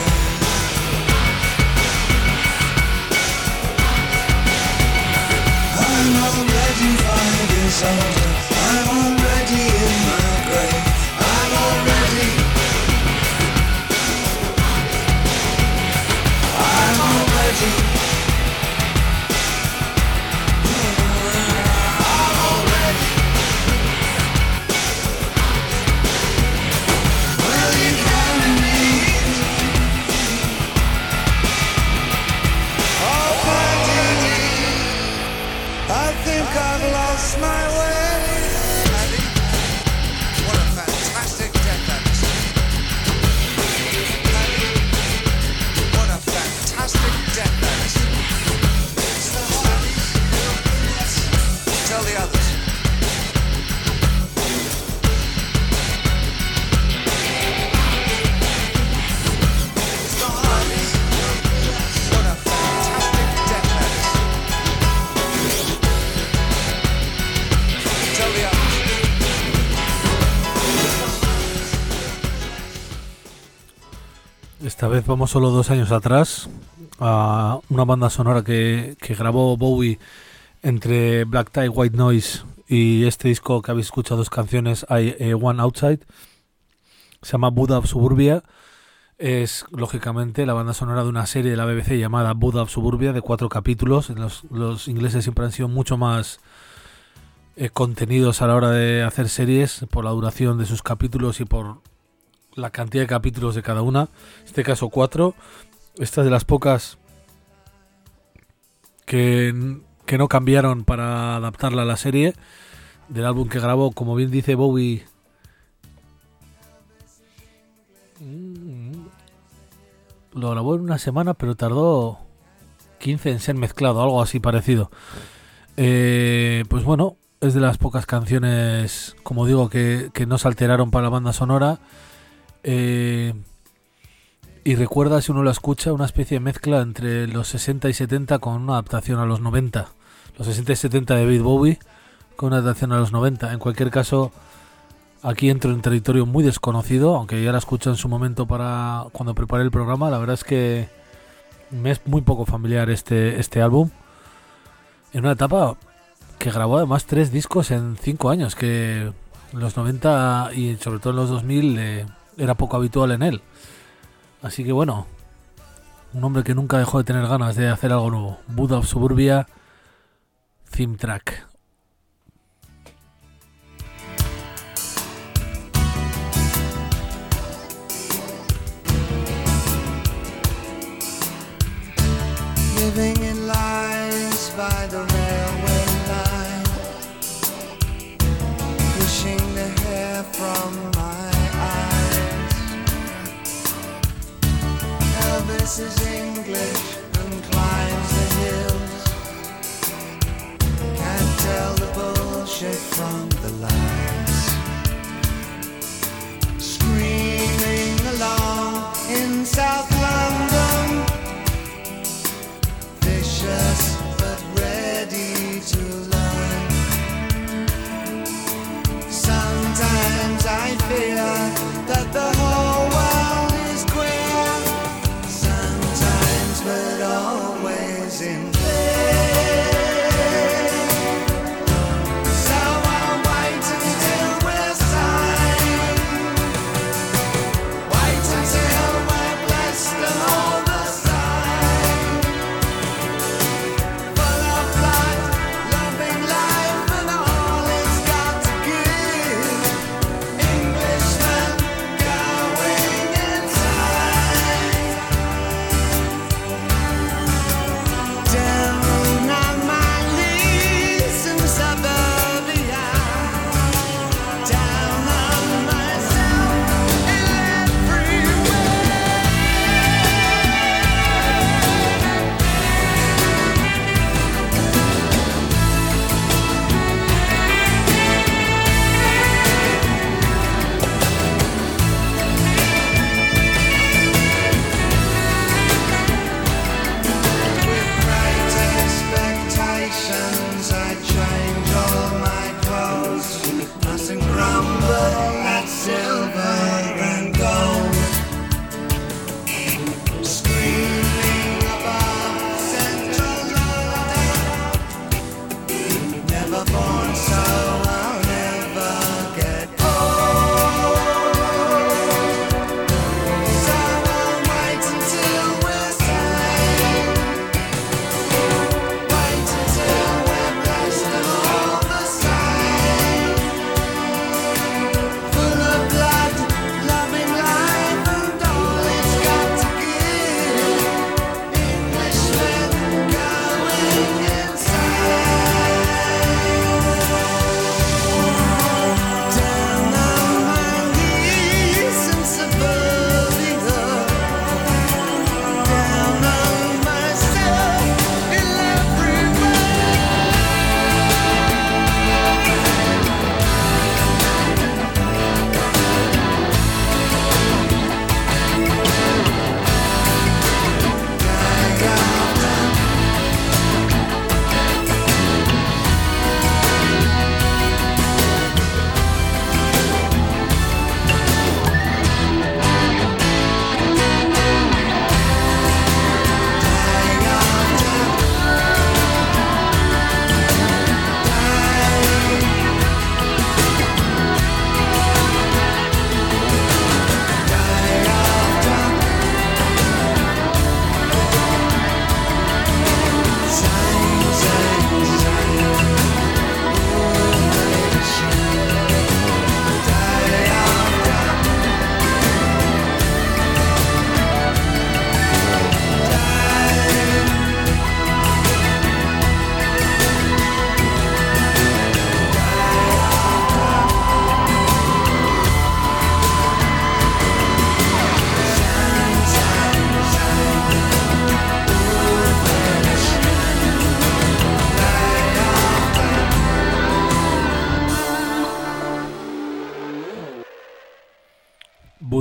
I'm already five years older. I'm already in my grave. I'm already. I'm already. I'm already. Will you carry me? Oh, Patty, I think I've lost my way. Paddy, what a fantastic death that is. Paddy, what a fantastic death that is. It's the heart's. Tell the others. It's the heart's. What a fantastic death that is. Tell the others. Esta vez vamos solo dos años atrás a una banda sonora que, que grabó Bowie entre Black Tie, White Noise y este disco que habéis escuchado dos canciones, hay eh, One Outside. Se llama Buddha of Suburbia. Es lógicamente la banda sonora de una serie de la B B C llamada Buddha of Suburbia, de cuatro capítulos. Los, los ingleses siempre han sido mucho más eh, contenidos a la hora de hacer series por la duración de sus capítulos y por la cantidad de capítulos de cada una. En este caso cuatro. Esta es de las pocas que, que no cambiaron para adaptarla a la serie. Del álbum que grabó, como bien dice Bowie, lo grabó en una semana, pero tardó quince en ser mezclado, algo así parecido. Eh, pues bueno, es de las pocas canciones, como digo, que, que no se alteraron para la banda sonora. Eh, y recuerda, si uno lo escucha, una especie de mezcla entre los sesenta y setenta con una adaptación a los noventa. Los sesenta y setenta de David Bowie con una adaptación a los noventa. En cualquier caso, aquí entro en territorio muy desconocido, aunque ya la escuché en su momento para cuando preparé el programa. La verdad es que me es muy poco familiar este, este álbum. En una etapa que grabó además tres discos en cinco años, que en los noventa y sobre todo en los dos mil eh, era poco habitual en él. Así que bueno, un hombre que nunca dejó de tener ganas de hacer algo nuevo. Buddha of Suburbia, Theme Track. Living in lines by the railway line, pushing the hair from my eyes. Elvis is English and climbs the hills, can't tell the bullshit from the lies. Screaming along in South London, vicious but ready to learn. Sometimes I fear that the whole world is queer, sometimes but always in fear. So I'll wait until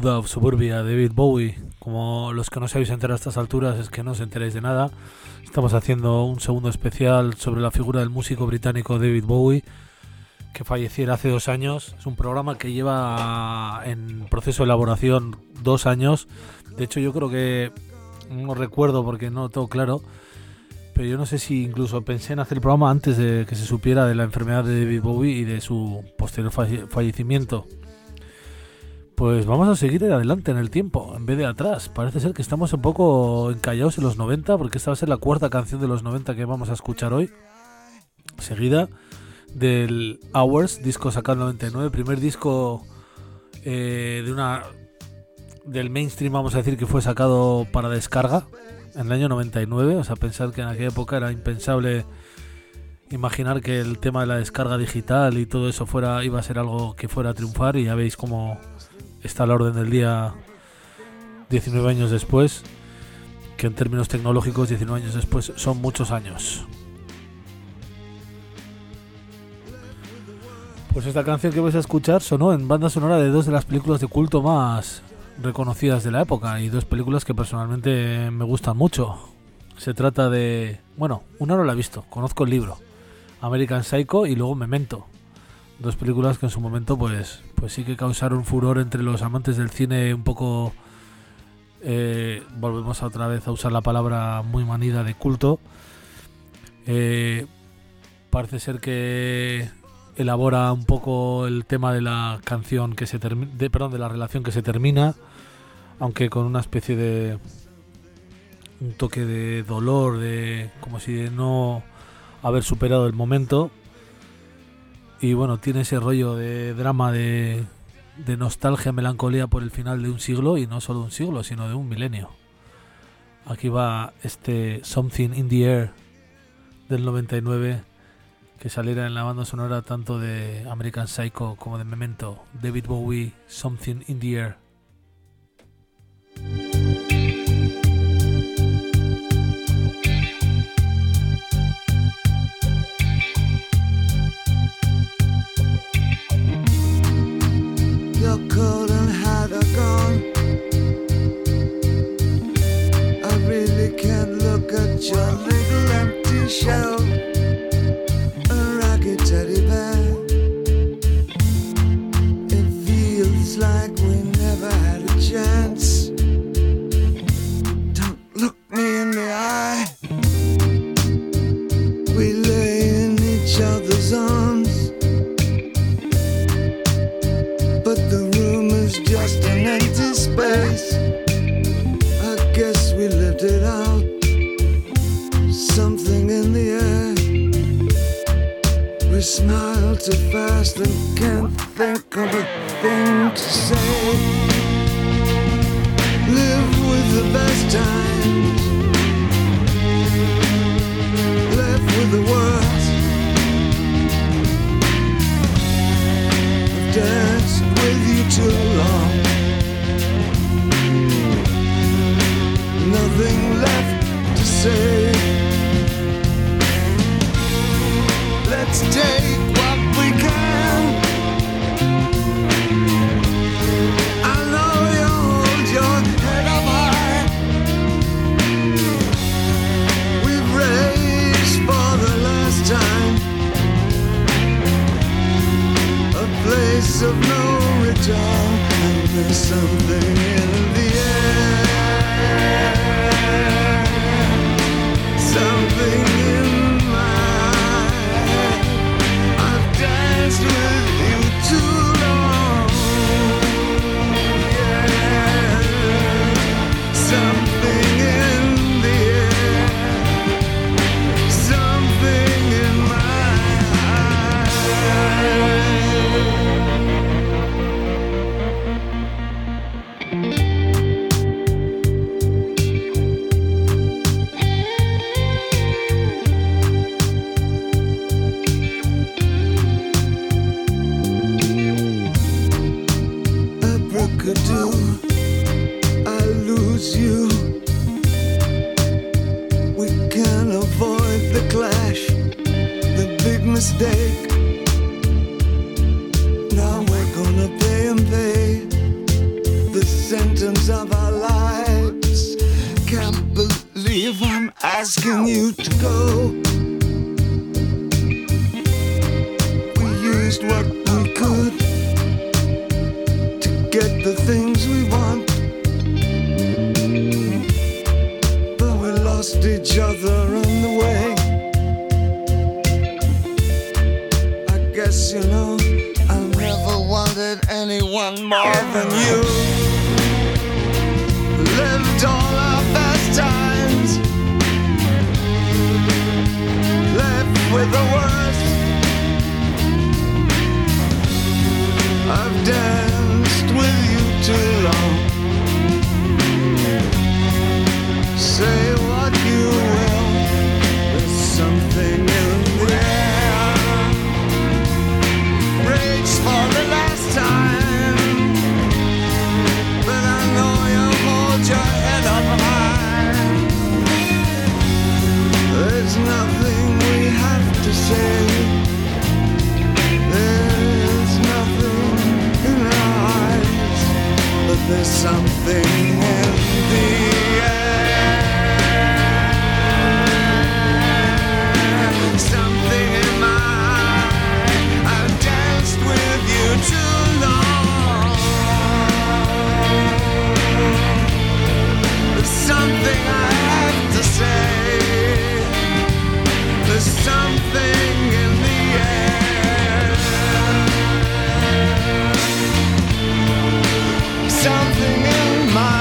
Buddha of Suburbia, David Bowie. Como los que no se habéis enterado a estas alturas es que no os enteréis de nada. Estamos haciendo un segundo especial sobre la figura del músico británico David Bowie, que falleciera hace dos años. Es un programa que lleva en proceso de elaboración dos años. De hecho, yo creo que, no recuerdo porque no lo tengo claro, pero yo no sé si incluso pensé en hacer el programa antes de que se supiera de la enfermedad de David Bowie y de su posterior falle- fallecimiento. Pues vamos a seguir adelante en el tiempo, en vez de atrás. Parece ser que estamos un poco encallados en los noventa, porque esta va a ser la cuarta canción de los noventa que vamos a escuchar hoy, seguida del Hours, disco sacado en noventa y nueve, primer disco eh, de una del mainstream, vamos a decir, que fue sacado para descarga en el año noventa y nueve. O sea, pensar que en aquella época era impensable imaginar que el tema de la descarga digital y todo eso fuera iba a ser algo que fuera a triunfar, y ya veis cómo está la orden del día diecinueve años después, que en términos tecnológicos diecinueve años después son muchos años. Pues esta canción que vais a escuchar sonó en banda sonora de dos de las películas de culto más reconocidas de la época, y dos películas que personalmente me gustan mucho. Se trata de... bueno, una no la he visto, conozco el libro, American Psycho, y luego Memento. Dos películas que en su momento pues, pues sí que causaron furor entre los amantes del cine un poco... Eh, volvemos a otra vez a usar la palabra muy manida de culto. Eh, parece ser que elabora un poco el tema de la canción que se termina, de, perdón, de la relación que se termina, aunque con una especie de un toque de dolor, de como si de no haber superado el momento. Y bueno, tiene ese rollo de drama, de, de nostalgia, melancolía por el final de un siglo, y no solo un siglo, sino de un milenio. Aquí va este Something in the Air del noventa y nueve, que saliera en la banda sonora tanto de American Psycho como de Memento. David Bowie, Something in the Air. You're cold and had a gone. I really can't look at your little empty shell, a ragged teddy bear. It feels like we never had a chance. Don't look me in the eye. We lay in each other's arms, just an empty space. I guess we lived it out. Something in the air. We smile too fast and can't think of a thing to say. Live with the best times, left with the worst. I've danced with you too long. Nothing left to say. Let's take what we can. I know you hold your head up high. We've raised for the last time, a place of no return, and there's something in the air, something in my head. I've danced with you too long, yeah. Something in the air, something in my head. Abracadoo, I lose you asking you to go. We used what we could to get the things we want, but we lost each other on the way. I guess you know I never wanted anyone more than you. Lived all our best times, left with the worst. I've danced with you too long. Say what you will, there's something in the air. Rage for the last time, but I know you hold your head up high. There's nothing we have to say. There's nothing in our eyes, but there's something in the air. Something in my eye. I've danced with you too long. There's something I have to say. There's something in the air. Something in my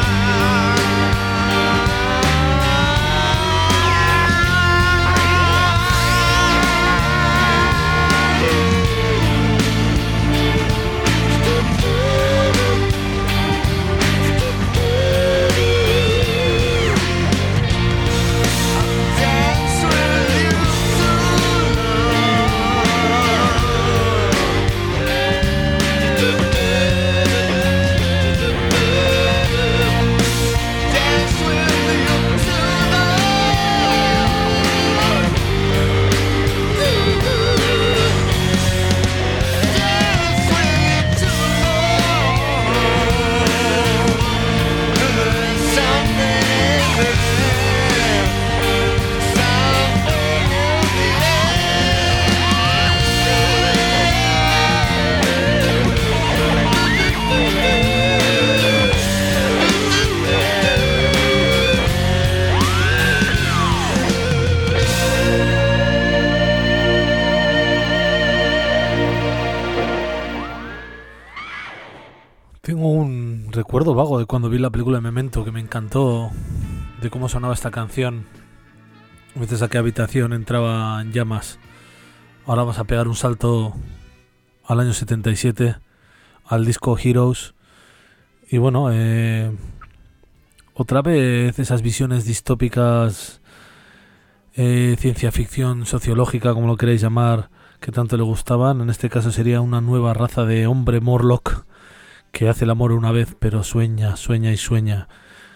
Tengo un recuerdo vago de cuando vi la película de Memento, que me encantó, de cómo sonaba esta canción. A veces a qué habitación entraba en llamas. Ahora vamos a pegar un salto al año setenta y siete, al disco Heroes. Y bueno, eh, otra vez esas visiones distópicas, eh, ciencia ficción sociológica, como lo queréis llamar, que tanto le gustaban. En este caso sería una nueva raza de hombre Morlock que hace el amor una vez, pero sueña, sueña y sueña.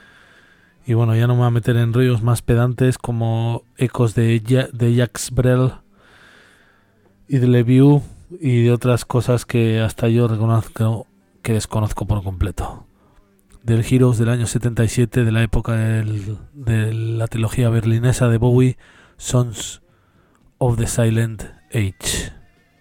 Y bueno, ya no me voy a meter en rollos más pedantes como ecos de, ja- de Jacques Brel y de Le Vieux y de otras cosas que hasta yo reconozco que desconozco por completo. Del Heroes del año setenta y siete, de la época del, de la trilogía berlinesa de Bowie, Sons of the Silent Age.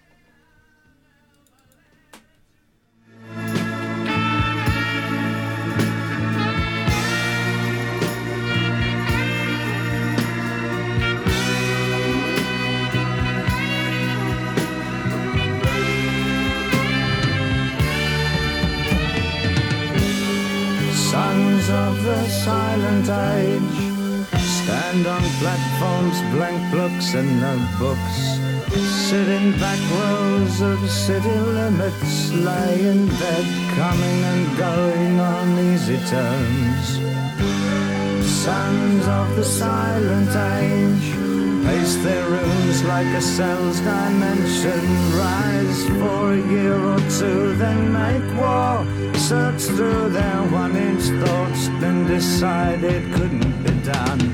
Sons of the silent age stand on platforms, blank books and notebooks, sit in back rows of city limits, lie in bed, coming and going on easy terms. Sons of the silent age pace their rooms like a cell's dimension, rise for a year or two, then make war, search through their one-inch thoughts, then decide it couldn't be done.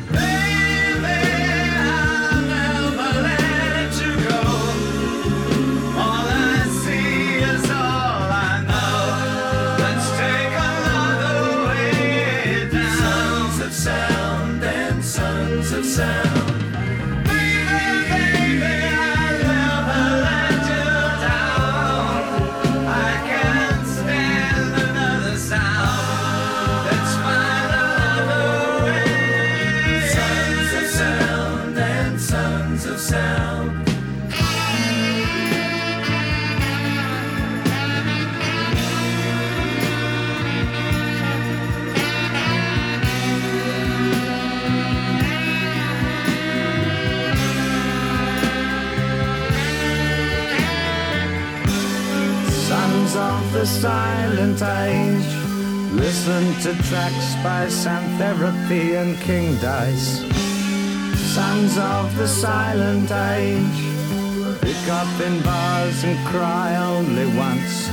Sons The silent age. Listen to tracks by Sam Therapy and King Dice. Sons of the silent age. Pick up in bars and cry only once.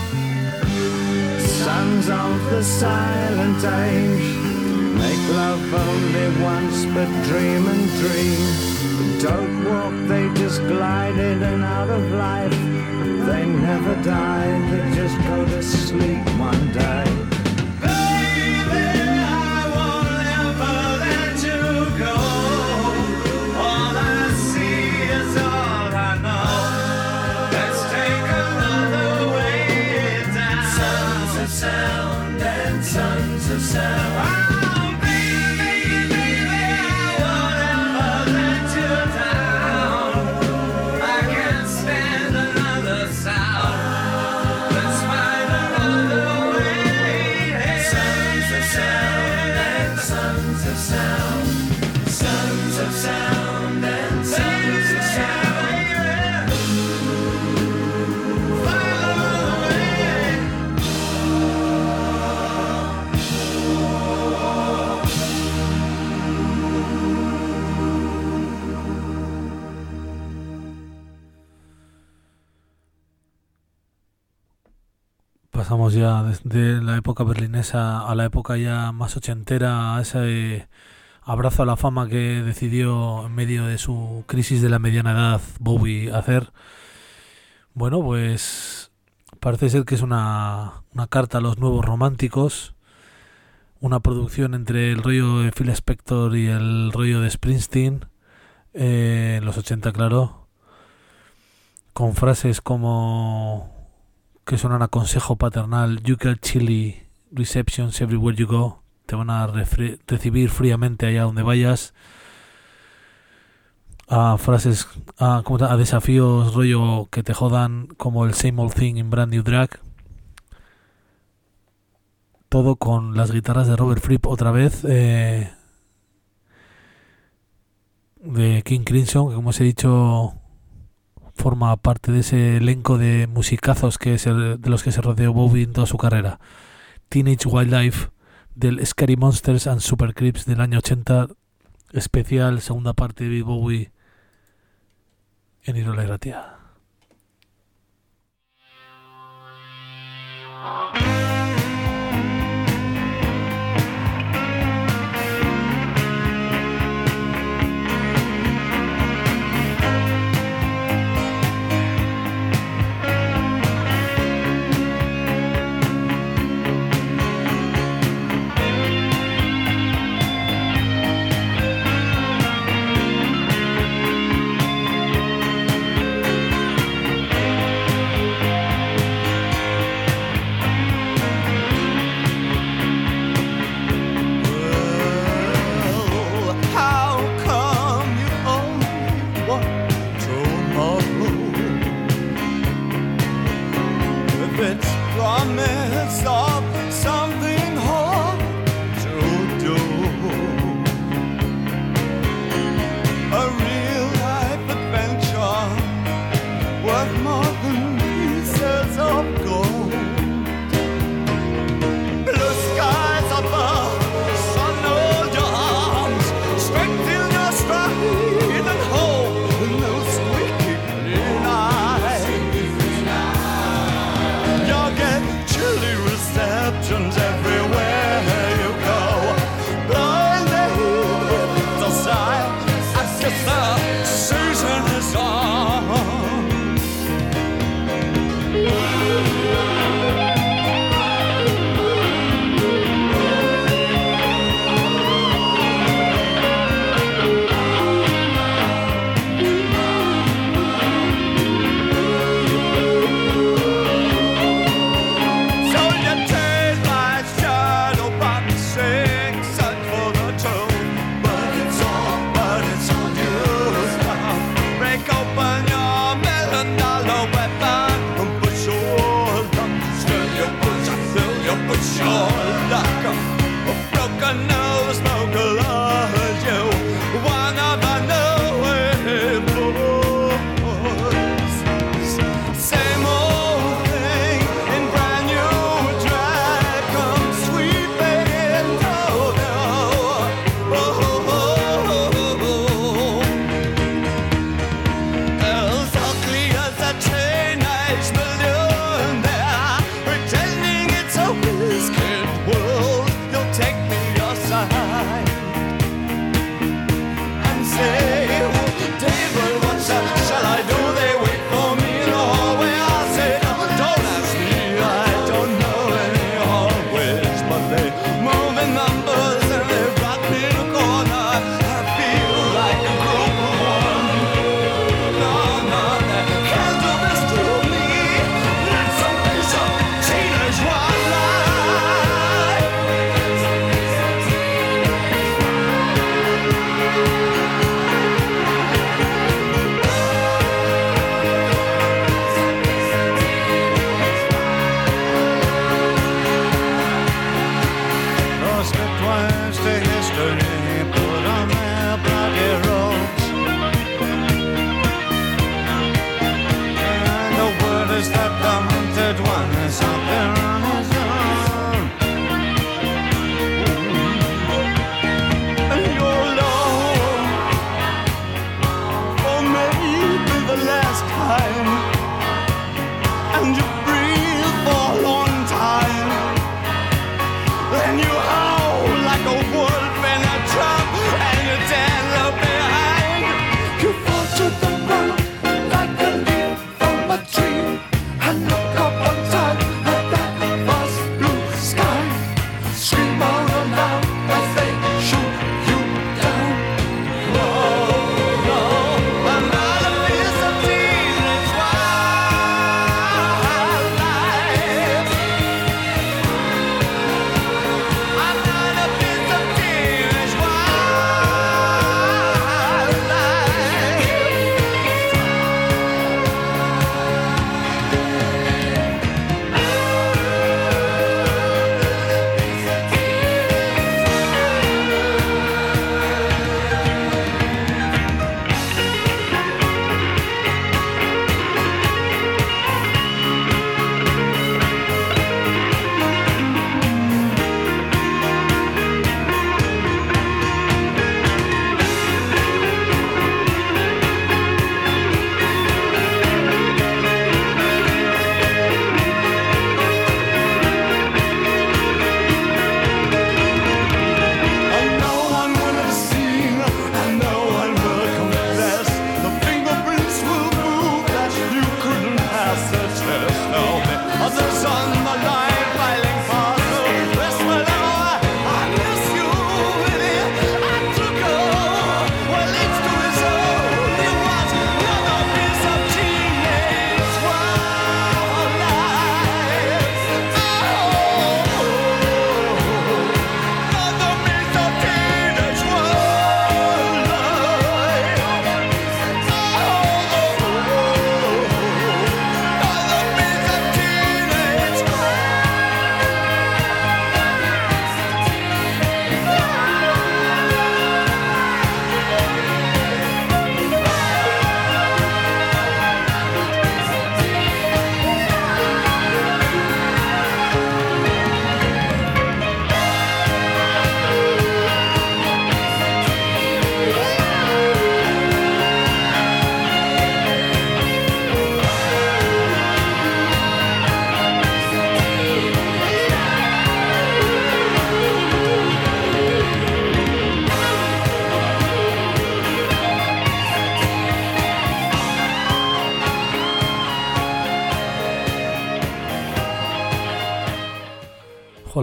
Sons of the silent age. Make love only once but dream and dream. Don't walk, they just glide in and out of life. They never die, they just go to sleep one day. Baby, I won't ever let you go. All I see is all I know. Let's take another way down. Sons of sound and sons of sound. Oh, baby, baby, I won't ever let you down. I can't stand another sound. Let's find another way. Sons of sound and sons of sound. Sons of sound and sons of sound. Follow the way. Pasamos ya desde la época berlinesa a la época ya más ochentera, a ese abrazo a la fama que decidió en medio de su crisis de la mediana edad Bowie hacer. Bueno, pues parece ser que es una, una carta a los nuevos románticos, una producción entre el rollo de Phil Spector y el rollo de Springsteen, eh, en los ochenta, claro, con frases como que suenan a consejo paternal: you get chilly receptions everywhere you go, te van a refri- recibir fríamente allá donde vayas, a frases, a, ¿cómo te- a desafíos rollo que te jodan, como el same old thing in brand new drag. Todo con las guitarras de Robert Fripp otra vez, eh, de King Crimson, que como os he dicho forma parte de ese elenco de musicazos que se, de los que se rodeó Bowie en toda su carrera. Teenage Wildlife del Scary Monsters and Super Creeps del año ochenta, especial segunda parte de Bowie en Irola Irratia.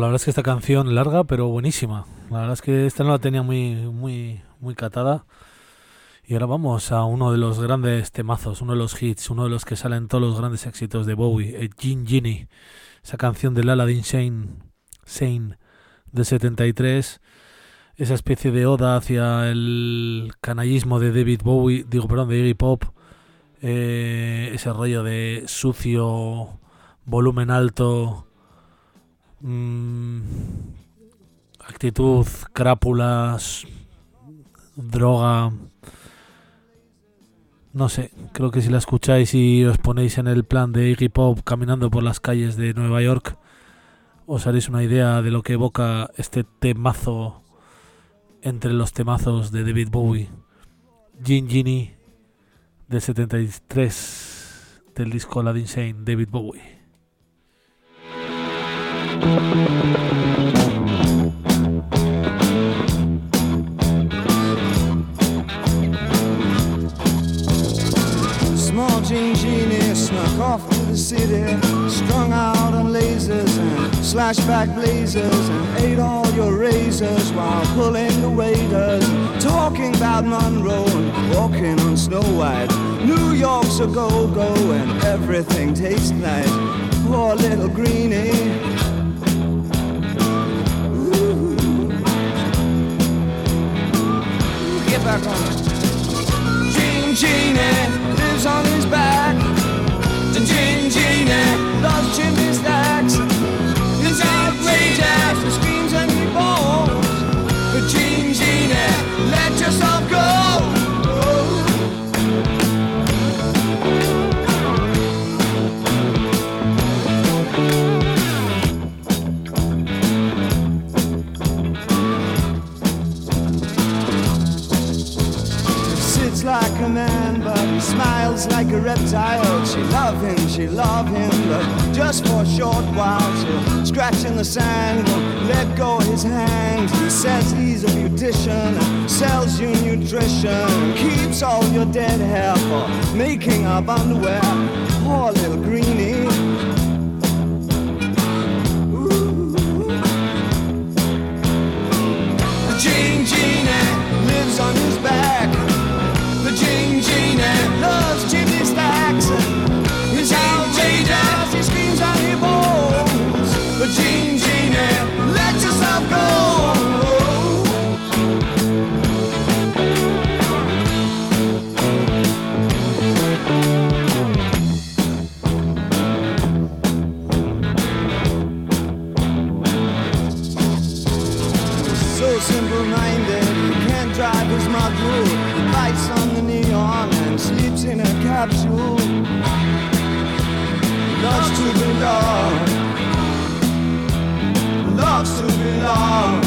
verdad es que esta canción larga, pero buenísima. La verdad es que esta no la tenía muy, muy, muy catada. Y ahora vamos a uno de los grandes temazos, uno de los hits, uno de los que salen todos los grandes éxitos de Bowie, el Gin Genie, esa canción del Aladdin Sane, Sane de setenta y tres, esa especie de oda hacia el canallismo de David Bowie, digo, perdón, de Iggy Pop, eh, ese rollo de sucio, volumen alto, mmm, actitud, crápulas, droga. No sé, creo que si la escucháis y os ponéis en el plan de Iggy Pop caminando por las calles de Nueva York, os haréis una idea de lo que evoca este temazo entre los temazos de David Bowie. Gin Genie del setenta y tres del disco Aladdin Sane, David Bowie. Small Gene Genie snuck off to the city, strung out on lasers and slashback blazers, and ate all your razors while pulling the waiters, talking about Monroe and walking on Snow White. New York's a go-go and everything tastes nice. Poor little greenie. Ooh. Get back on it. Gene Genie lives on his back. The Gin Genie loves chimney stacks. He's outrageous, he screams and he bones. The Gin Genie, let yourself go. Sits like a man, but he smiles like a reptile. She love him, she love him, but just for a short while. She'll scratch in the sand, won't let go his hand. He says he's a beautician, sells you nutrition, keeps all your dead hair for making up underwear. Poor little greenie. Ooh. The Gene Genie lives on his back. The Gene Genie loves chimney stacks. He's outrageous, he screams and he moans. The Gene Genie, let yourself go. So simple-minded, he can't drive his model. He bites on the neon and sleeps in a capsule. Loves to belong. Loves to belong.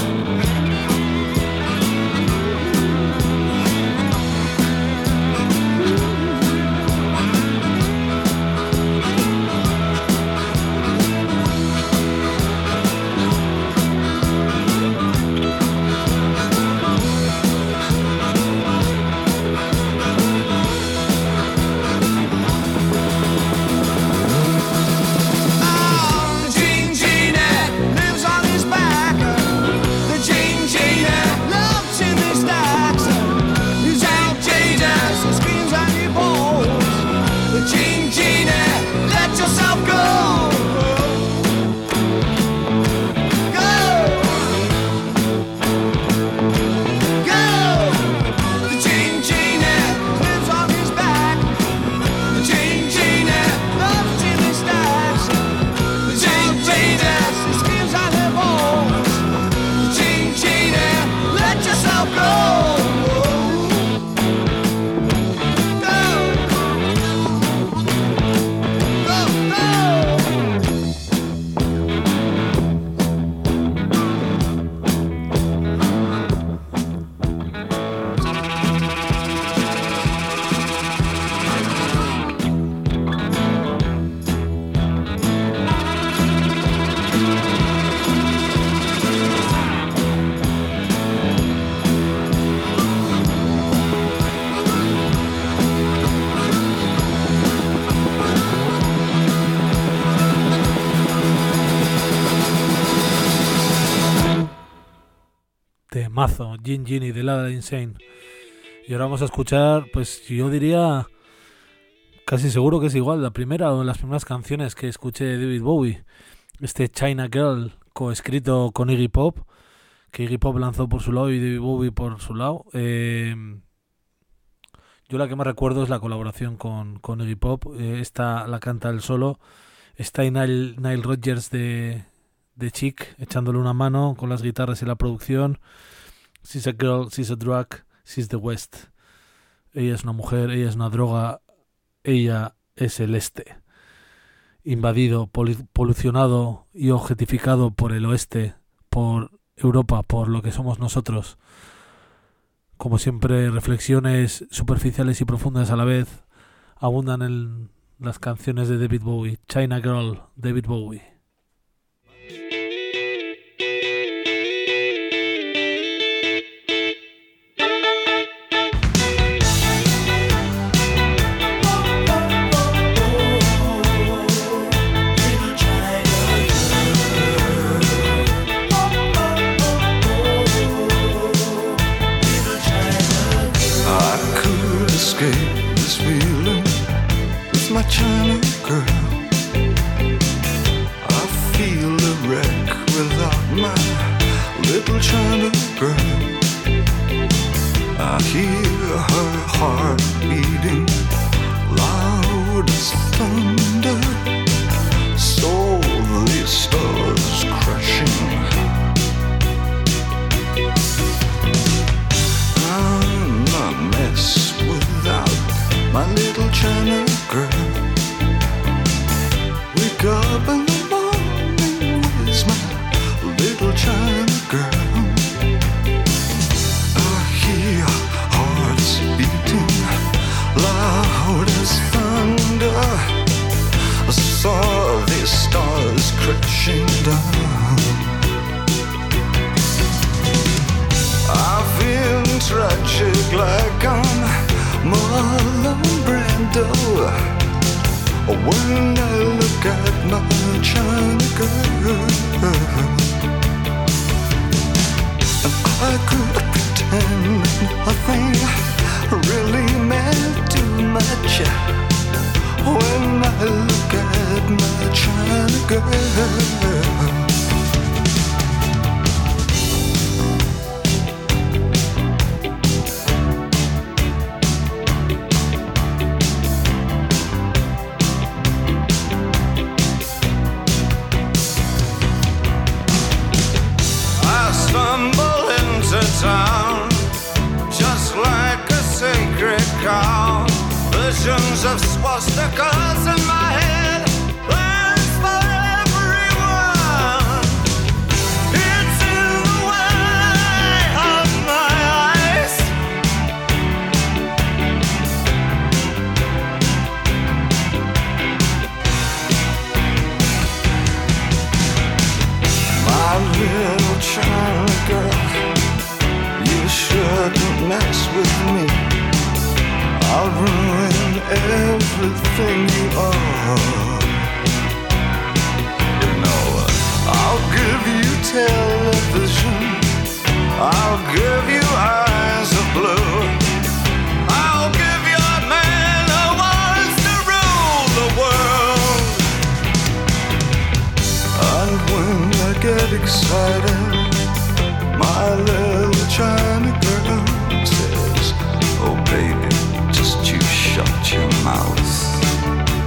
Temazo, Gin Genie de la Insane. Y ahora vamos a escuchar, pues yo diría, casi seguro que es igual, la primera o las primeras canciones que escuché de David Bowie. Este China Girl, coescrito con Iggy Pop, que Iggy Pop lanzó por su lado y David Bowie por su lado. Eh, yo la que más recuerdo es la colaboración con, con Iggy Pop. Eh, esta la canta él solo. Está ahí Nile, Nile Rodgers de, de Chic, echándole una mano con las guitarras y la producción. She's a girl, she's a drug, she's the West. Ella es una mujer, ella es una droga, ella es el este. Invadido, pol- polucionado y objetificado por el oeste, por Europa, por lo que somos nosotros. Como siempre, reflexiones superficiales y profundas a la vez abundan en las canciones de David Bowie. China Girl, David Bowie. This feeling with my China girl. I feel a wreck without my little China girl. I hear her heart beating loud as thunder. So the stars crashing. I'm a mess without my little China girl. Wake up in the morning with my little China girl. I hear hearts beating loud as thunder. I saw the stars crashing down. I feel tragic like I'm Marlon Brando when I look at my China girl. And I could pretend nothing really meant too much when I look at my China girl. Town, just like a sacred cow. Visions of swastikas in my head, plans for everyone. It's in the way of my eyes. My little China girl, you shouldn't mess with me. I'll ruin everything you are. You know, I'll give you television, I'll give you eyes of blue, I'll give you a man who wants to rule the world. And when I get excited, my little China girl says, oh baby, just you shut your mouth.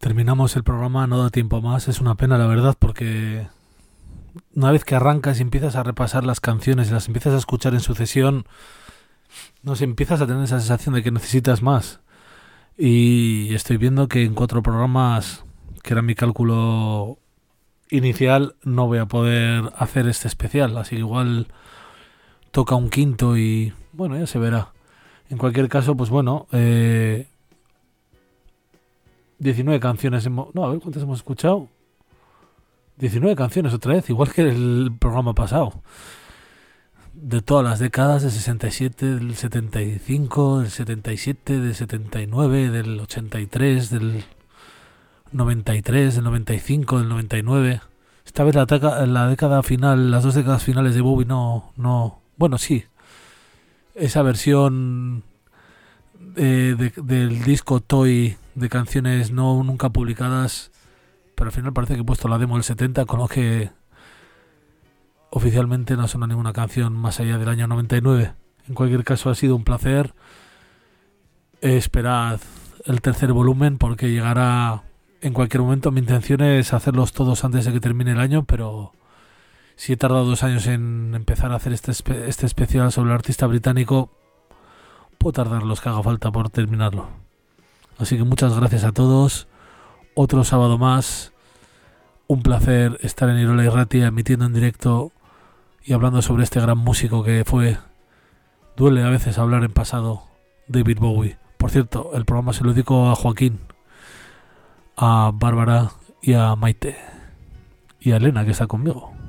Terminamos el programa, no da tiempo más. Es una pena, la verdad, porque una vez que arrancas y empiezas a repasar las canciones y las empiezas a escuchar en sucesión, no sé, empiezas a tener esa sensación de que necesitas más. Y estoy viendo que en cuatro programas, que era mi cálculo inicial, no voy a poder hacer este especial. Así que igual toca un quinto y bueno, ya se verá. En cualquier caso, pues bueno, eh, diecinueve canciones hemos... No, a ver cuántas hemos escuchado. diecinueve canciones otra vez, igual que el programa pasado. De todas las décadas, del sesenta y siete, del setenta y cinco, del setenta y siete, del setenta y nueve, del ochenta y tres, del noventa y tres, del noventa y cinco, del noventa y nueve. Esta vez la, teca, la década final, las dos décadas finales de Bowie no... no bueno, sí. Esa versión eh, de, del disco Toy de canciones no nunca publicadas, pero al final parece que he puesto la demo del setenta, con lo que oficialmente no suena ninguna canción más allá del año noventa y nueve. En cualquier caso, ha sido un placer. Esperad el tercer volumen porque llegará en cualquier momento. Mi intención es hacerlos todos antes de que termine el año, pero si he tardado dos años en empezar a hacer este, espe- este especial sobre el artista británico, puedo tardar los que haga falta por terminarlo. Así que muchas gracias a todos. Otro sábado más. Un placer estar en Irola y Ratia emitiendo en directo y hablando sobre este gran músico que fue. Duele a veces hablar en pasado, David Bowie. Por cierto, el programa se lo dedico a Joaquín, a Bárbara y a Maite y a Elena, que está conmigo.